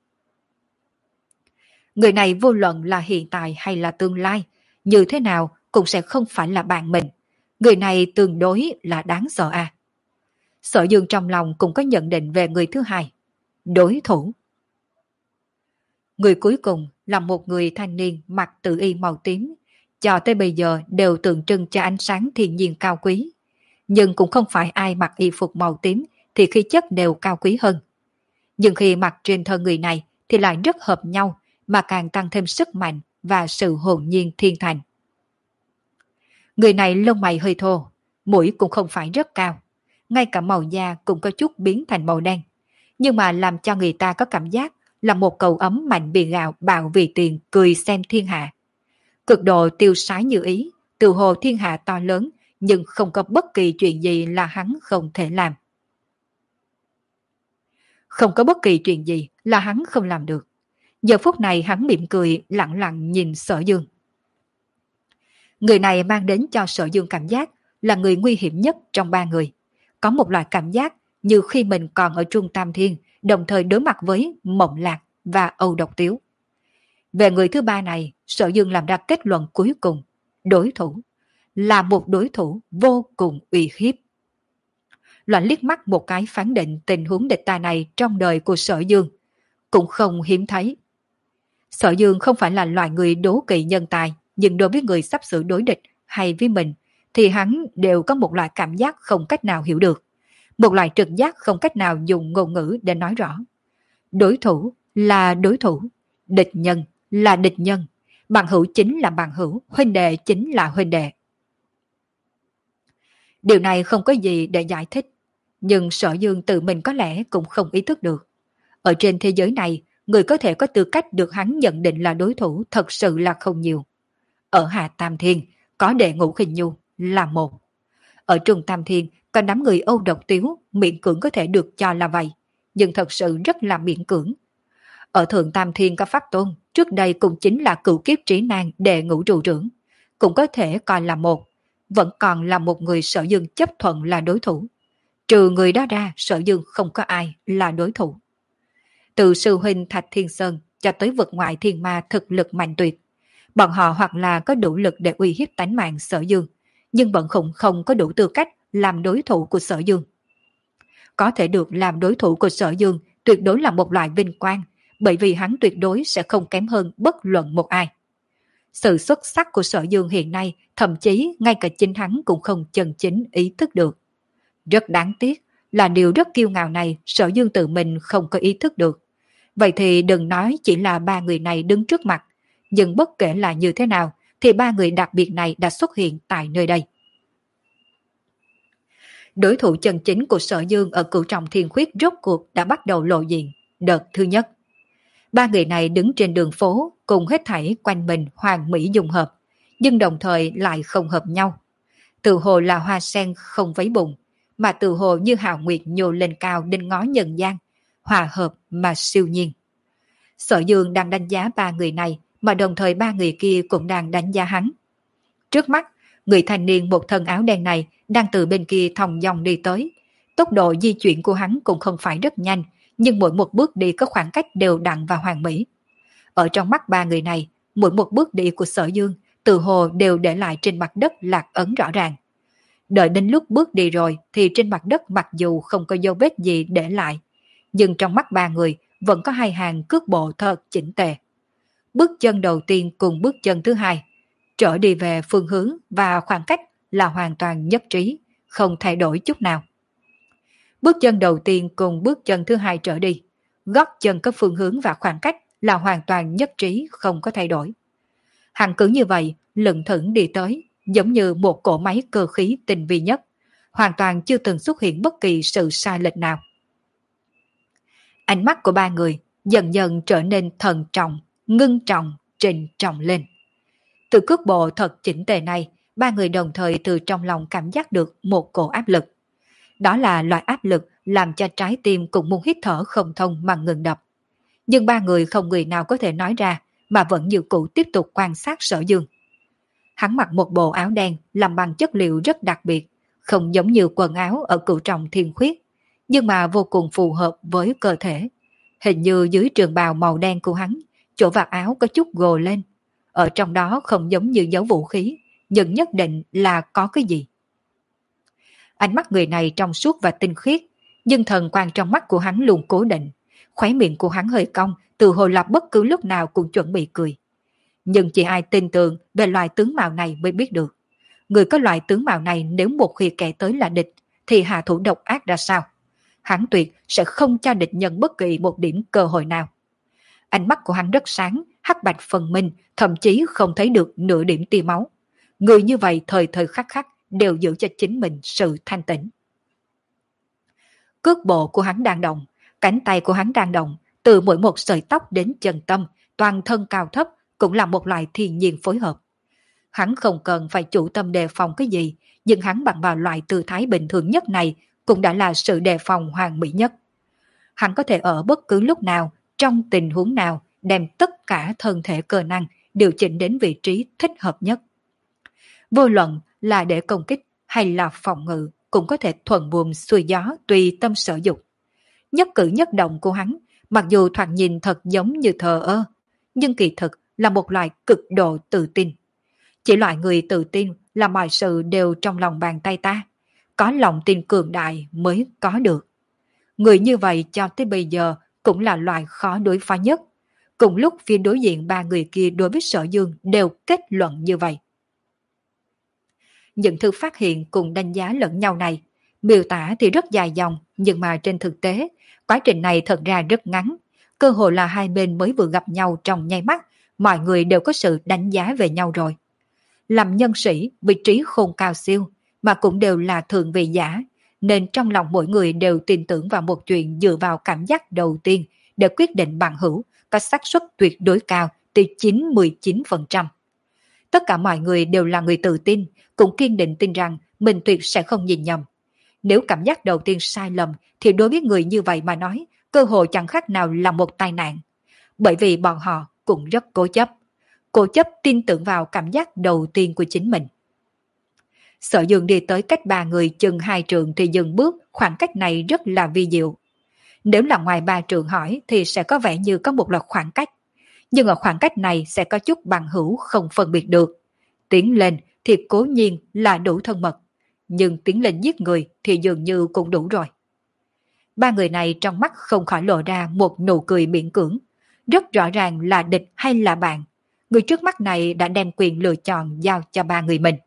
Người này vô luận là hiện tại hay là tương lai, như thế nào cũng sẽ không phải là bạn mình. Người này tương đối là đáng sợ à. Sở Dương trong lòng cũng có nhận định về người thứ hai. Đối thủ. Người cuối cùng là một người thanh niên mặc tự y màu tím, cho tới bây giờ đều tượng trưng cho ánh sáng thiên nhiên cao quý. Nhưng cũng không phải ai mặc y phục màu tím thì khí chất đều cao quý hơn. Nhưng khi mặc trên thân người này thì lại rất hợp nhau, mà càng tăng thêm sức mạnh và sự hồn nhiên thiên thành. Người này lông mày hơi thô, mũi cũng không phải rất cao, ngay cả màu da cũng có chút biến thành màu đen, nhưng mà làm cho người ta có cảm giác là một cậu ấm mạnh bị gạo bạo vì tiền cười xem thiên hạ. Cực độ tiêu sái như ý, từ hồ thiên hạ to lớn, nhưng không có bất kỳ chuyện gì là hắn không thể làm. Không có bất kỳ chuyện gì là hắn không làm được. Giờ phút này hắn mỉm cười lặng lặng nhìn Sở Dương. Người này mang đến cho Sở Dương cảm giác là người nguy hiểm nhất trong ba người. Có một loại cảm giác như khi mình còn ở Trung Tam Thiên, đồng thời đối mặt với Mộng Lạc và Âu Độc Tiếu. Về người thứ ba này, Sở Dương làm ra kết luận cuối cùng. Đối thủ. Là một đối thủ vô cùng uy hiếp. Loạn liếc mắt một cái phán định tình huống địch ta này trong đời của Sở Dương. Cũng không hiếm thấy. Sở Dương không phải là loại người đố kỵ nhân tài, nhưng đối với người sắp sửa đối địch hay với mình, thì hắn đều có một loại cảm giác không cách nào hiểu được. Một loại trực giác không cách nào dùng ngôn ngữ để nói rõ. Đối thủ là đối thủ, địch nhân là địch nhân, bằng hữu chính là bằng hữu, huynh đệ chính là huynh đệ. Điều này không có gì để giải thích, nhưng Sở Dương tự mình có lẽ cũng không ý thức được. Ở trên thế giới này, người có thể có tư cách được hắn nhận định là đối thủ thật sự là không nhiều. Ở Hạ Tam Thiên, có Đệ Ngũ Khinh Nhu là một. Ở Trung Tam Thiên, có đám người Âu Độc Tiếu miễn cưỡng có thể được cho là vậy, nhưng thật sự rất là miễn cưỡng. Ở Thượng Tam Thiên có Pháp Tôn, trước đây cũng chính là cửu kiếp trí nan Đệ Ngũ Trụ Trưởng, cũng có thể coi là một, vẫn còn là một người Sở Dương chấp thuận là đối thủ. Trừ người đó ra, Sở Dương không có ai là đối thủ. Từ sư huynh Thạch Thiên Sơn cho tới vực ngoại thiên ma thực lực mạnh tuyệt, bọn họ hoặc là có đủ lực để uy hiếp tánh mạng Sở Dương, nhưng bọn khủng không có đủ tư cách làm đối thủ của Sở Dương. Có thể được làm đối thủ của Sở Dương tuyệt đối là một loại vinh quang, bởi vì hắn tuyệt đối sẽ không kém hơn bất luận một ai. Sự xuất sắc của Sở Dương hiện nay, thậm chí ngay cả chính hắn cũng không chân chính ý thức được. Rất đáng tiếc là điều rất kiêu ngạo này Sở Dương tự mình không có ý thức được. Vậy thì đừng nói chỉ là ba người này đứng trước mặt, nhưng bất kể là như thế nào thì ba người đặc biệt này đã xuất hiện tại nơi đây. Đối thủ chân chính của Sở Dương ở Cửu Trọng Thiên Khuyết rốt cuộc đã bắt đầu lộ diện. Đợt thứ nhất, ba người này đứng trên đường phố cùng hết thảy quanh mình hoàn mỹ dung hợp, nhưng đồng thời lại không hợp nhau. Từ hồ là hoa sen không vấy bụng, mà từ hồ như hào nguyệt nhô lên cao đinh ngó nhân gian, hòa hợp mà siêu nhiên. Sở Dương đang đánh giá ba người này, mà đồng thời ba người kia cũng đang đánh giá hắn. Trước mắt, người thanh niên một thân áo đen này đang từ bên kia thong dong đi tới, Tốc độ di chuyển của hắn cũng không phải rất nhanh, nhưng mỗi một bước đi có khoảng cách đều đặn và hoàn mỹ. Ở trong mắt ba người này, mỗi một bước đi của Sở Dương từ hồ đều để lại trên mặt đất lạc ấn rõ ràng. Đợi đến lúc bước đi rồi thì trên mặt đất mặc dù không có dấu vết gì để lại, nhưng trong mắt ba người vẫn có hai hàng cước bộ thật chỉnh tề. Bước chân đầu tiên cùng bước chân thứ hai, trở đi về phương hướng và khoảng cách là hoàn toàn nhất trí, không thay đổi chút nào. Bước chân đầu tiên cùng bước chân thứ hai trở đi, gót chân có phương hướng và khoảng cách là hoàn toàn nhất trí, không có thay đổi. Hắn cứ như vậy, lững thững đi tới, giống như một cỗ máy cơ khí tinh vi nhất, hoàn toàn chưa từng xuất hiện bất kỳ sự sai lệch nào. Ánh mắt của ba người dần dần trở nên thận trọng, ngưng trọng, trịnh trọng lên. Từ cước bộ thật chỉnh tề này, ba người đồng thời từ trong lòng cảm giác được một cổ áp lực. Đó là loại áp lực làm cho trái tim cũng muốn hít thở không thông mà ngừng đập. Nhưng ba người không người nào có thể nói ra, mà vẫn như cũ tiếp tục quan sát Sở Dương. Hắn mặc một bộ áo đen làm bằng chất liệu rất đặc biệt, không giống như quần áo ở Cửu Trọng Thiên Khuyết, nhưng mà vô cùng phù hợp với cơ thể. Hình như dưới trường bào màu đen của hắn, chỗ vạt áo có chút gồ lên. Ở trong đó không giống như dấu vũ khí, nhưng nhất định là có cái gì. Ánh mắt người này trong suốt và tinh khiết, nhưng thần quang trong mắt của hắn luôn cố định. Khóe miệng của hắn hơi cong, từ hồi lập bất cứ lúc nào cũng chuẩn bị cười. Nhưng chỉ ai tin tưởng về loại tướng mạo này mới biết được. Người có loại tướng mạo này nếu một khi kẻ tới là địch, thì hạ thủ độc ác ra sao? Hắn tuyệt sẽ không cho địch nhân bất kỳ một điểm cơ hội nào. Ánh mắt của hắn rất sáng, hắc bạch phân minh, thậm chí không thấy được nửa điểm tia máu. Người như vậy thời thời khắc khắc đều giữ cho chính mình sự thanh tĩnh. Cước bộ của hắn đang động, cánh tay của hắn đang động, từ mỗi một sợi tóc đến chân tâm, toàn thân cao thấp cũng là một loại thiên nhiên phối hợp. Hắn không cần phải chủ tâm đề phòng cái gì, nhưng hắn bằng vào loại tư thái bình thường nhất này cũng đã là sự đề phòng hoàn mỹ nhất. Hắn có thể ở bất cứ lúc nào, trong tình huống nào, đem tất cả thân thể cơ năng điều chỉnh đến vị trí thích hợp nhất. Vô luận là để công kích hay là phòng ngự cũng có thể thuận buồm xuôi gió tùy tâm sở dục. Nhất cử nhất động của hắn, mặc dù thoạt nhìn thật giống như thờ ơ, nhưng kỳ thực là một loại cực độ tự tin. Chỉ loại người tự tin là mọi sự đều trong lòng bàn tay ta, có lòng tin cường đại mới có được. Người như vậy cho tới bây giờ cũng là loại khó đối phó nhất. Cùng lúc phía đối diện ba người kia đối với Sở Dương đều kết luận như vậy. Những thứ phát hiện cùng đánh giá lẫn nhau này, miêu tả thì rất dài dòng, nhưng mà trên thực tế, quá trình này thật ra rất ngắn. Cơ hội là hai bên mới vừa gặp nhau trong nháy mắt, mọi người đều có sự đánh giá về nhau rồi. Làm nhân sĩ, vị trí khôn cao siêu, mà cũng đều là thượng vị giả, nên trong lòng mỗi người đều tin tưởng vào một chuyện dựa vào cảm giác đầu tiên để quyết định bằng hữu, có xác suất tuyệt đối cao từ chín mươi chín phần trăm. Tất cả mọi người đều là người tự tin, cũng kiên định tin rằng mình tuyệt sẽ không nhìn nhầm. Nếu cảm giác đầu tiên sai lầm thì đối với người như vậy mà nói, cơ hội chẳng khác nào là một tai nạn. Bởi vì bọn họ cũng rất cố chấp. Cố chấp tin tưởng vào cảm giác đầu tiên của chính mình. Sở Dương đi tới cách ba người chừng hai trượng thì dừng bước, khoảng cách này rất là vi diệu. Nếu là ngoài ba trượng hỏi thì sẽ có vẻ như có một loạt khoảng cách. Nhưng ở khoảng cách này sẽ có chút bằng hữu không phân biệt được. Tiến lên thì cố nhiên là đủ thân mật, nhưng tiến lên giết người thì dường như cũng đủ rồi. Ba người này trong mắt không khỏi lộ ra một nụ cười miễn cưỡng. Rất rõ ràng là địch hay là bạn. Người trước mắt này đã đem quyền lựa chọn giao cho ba người mình.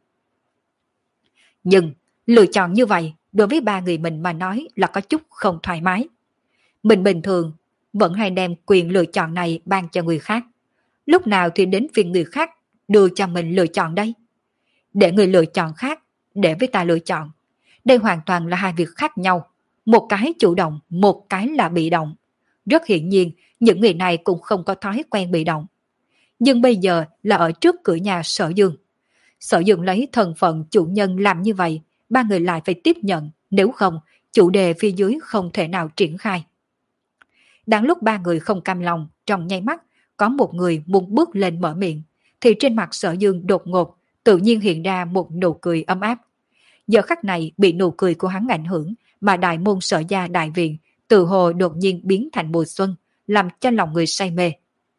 Nhưng lựa chọn như vậy đối với ba người mình mà nói là có chút không thoải mái. Mình bình thường vẫn hay đem quyền lựa chọn này ban cho người khác. Lúc nào thì đến phiên người khác đưa cho mình lựa chọn đây? Để người lựa chọn khác, để với ta lựa chọn. Đây hoàn toàn là hai việc khác nhau. Một cái chủ động, một cái là bị động. Rất hiển nhiên, những người này cũng không có thói quen bị động. Nhưng bây giờ là ở trước cửa nhà Sở Dương. Sở Dương lấy thân phận chủ nhân làm như vậy, ba người lại phải tiếp nhận, nếu không, chủ đề phía dưới không thể nào triển khai. Đáng lúc ba người không cam lòng, trong nháy mắt, có một người muốn bước lên mở miệng, thì trên mặt Sở Dương đột ngột, tự nhiên hiện ra một nụ cười ấm áp. Giờ khắc này bị nụ cười của hắn ảnh hưởng mà đại môn Sở gia đại viện từ hồ đột nhiên biến thành mùa xuân, làm cho lòng người say mê.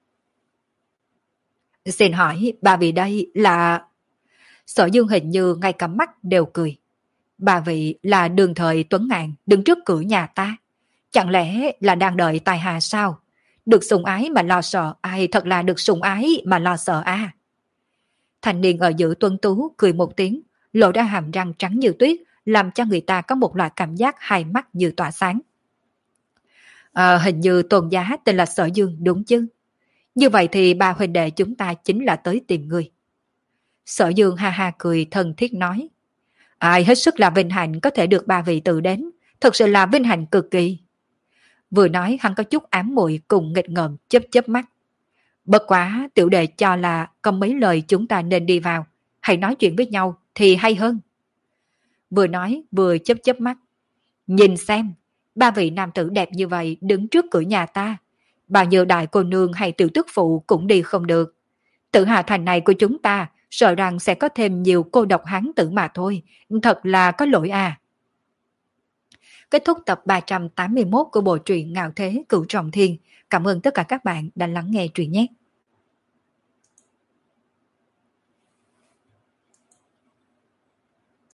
Xin hỏi bà vị đây là... Sở Dương hình như ngay cả mắt đều cười. Bà vị là Đường Thời Tuấn Ngạn đứng trước cửa nhà ta. Chẳng lẽ là đang đợi tài hạ sao? Được sủng ái mà lo sợ, ai thật là được sủng ái mà lo sợ à? Thành niên ở giữa tuân tú cười một tiếng, lộ ra hàm răng trắng như tuyết, làm cho người ta có một loại cảm giác hai mắt như tỏa sáng. À, hình như tôn giá tên là Sở Dương đúng chứ? Như vậy thì ba huynh đệ chúng ta chính là tới tìm người. Sở Dương ha ha cười thân thiết nói. Ai hết sức là vinh hạnh có thể được ba vị tự đến, thật sự là vinh hạnh cực kỳ. Vừa nói hắn có chút ám muội cùng nghịch ngợm chớp chớp mắt. Bất quá tiểu đệ cho là có mấy lời chúng ta nên đi vào, hãy nói chuyện với nhau thì hay hơn. Vừa nói vừa chớp chớp mắt. Nhìn xem, ba vị nam tử đẹp như vậy đứng trước cửa nhà ta. Bao nhiêu đại cô nương hay tiểu tức phụ cũng đi không được. Tử Hà Thành này của chúng ta sợ rằng sẽ có thêm nhiều cô độc hán tử mà thôi. Thật là có lỗi à. Kết thúc tập ba trăm tám mươi mốt của bộ truyện Ngạo Thế Cửu Trọng Thiên. Cảm ơn tất cả các bạn đã lắng nghe truyện nhé.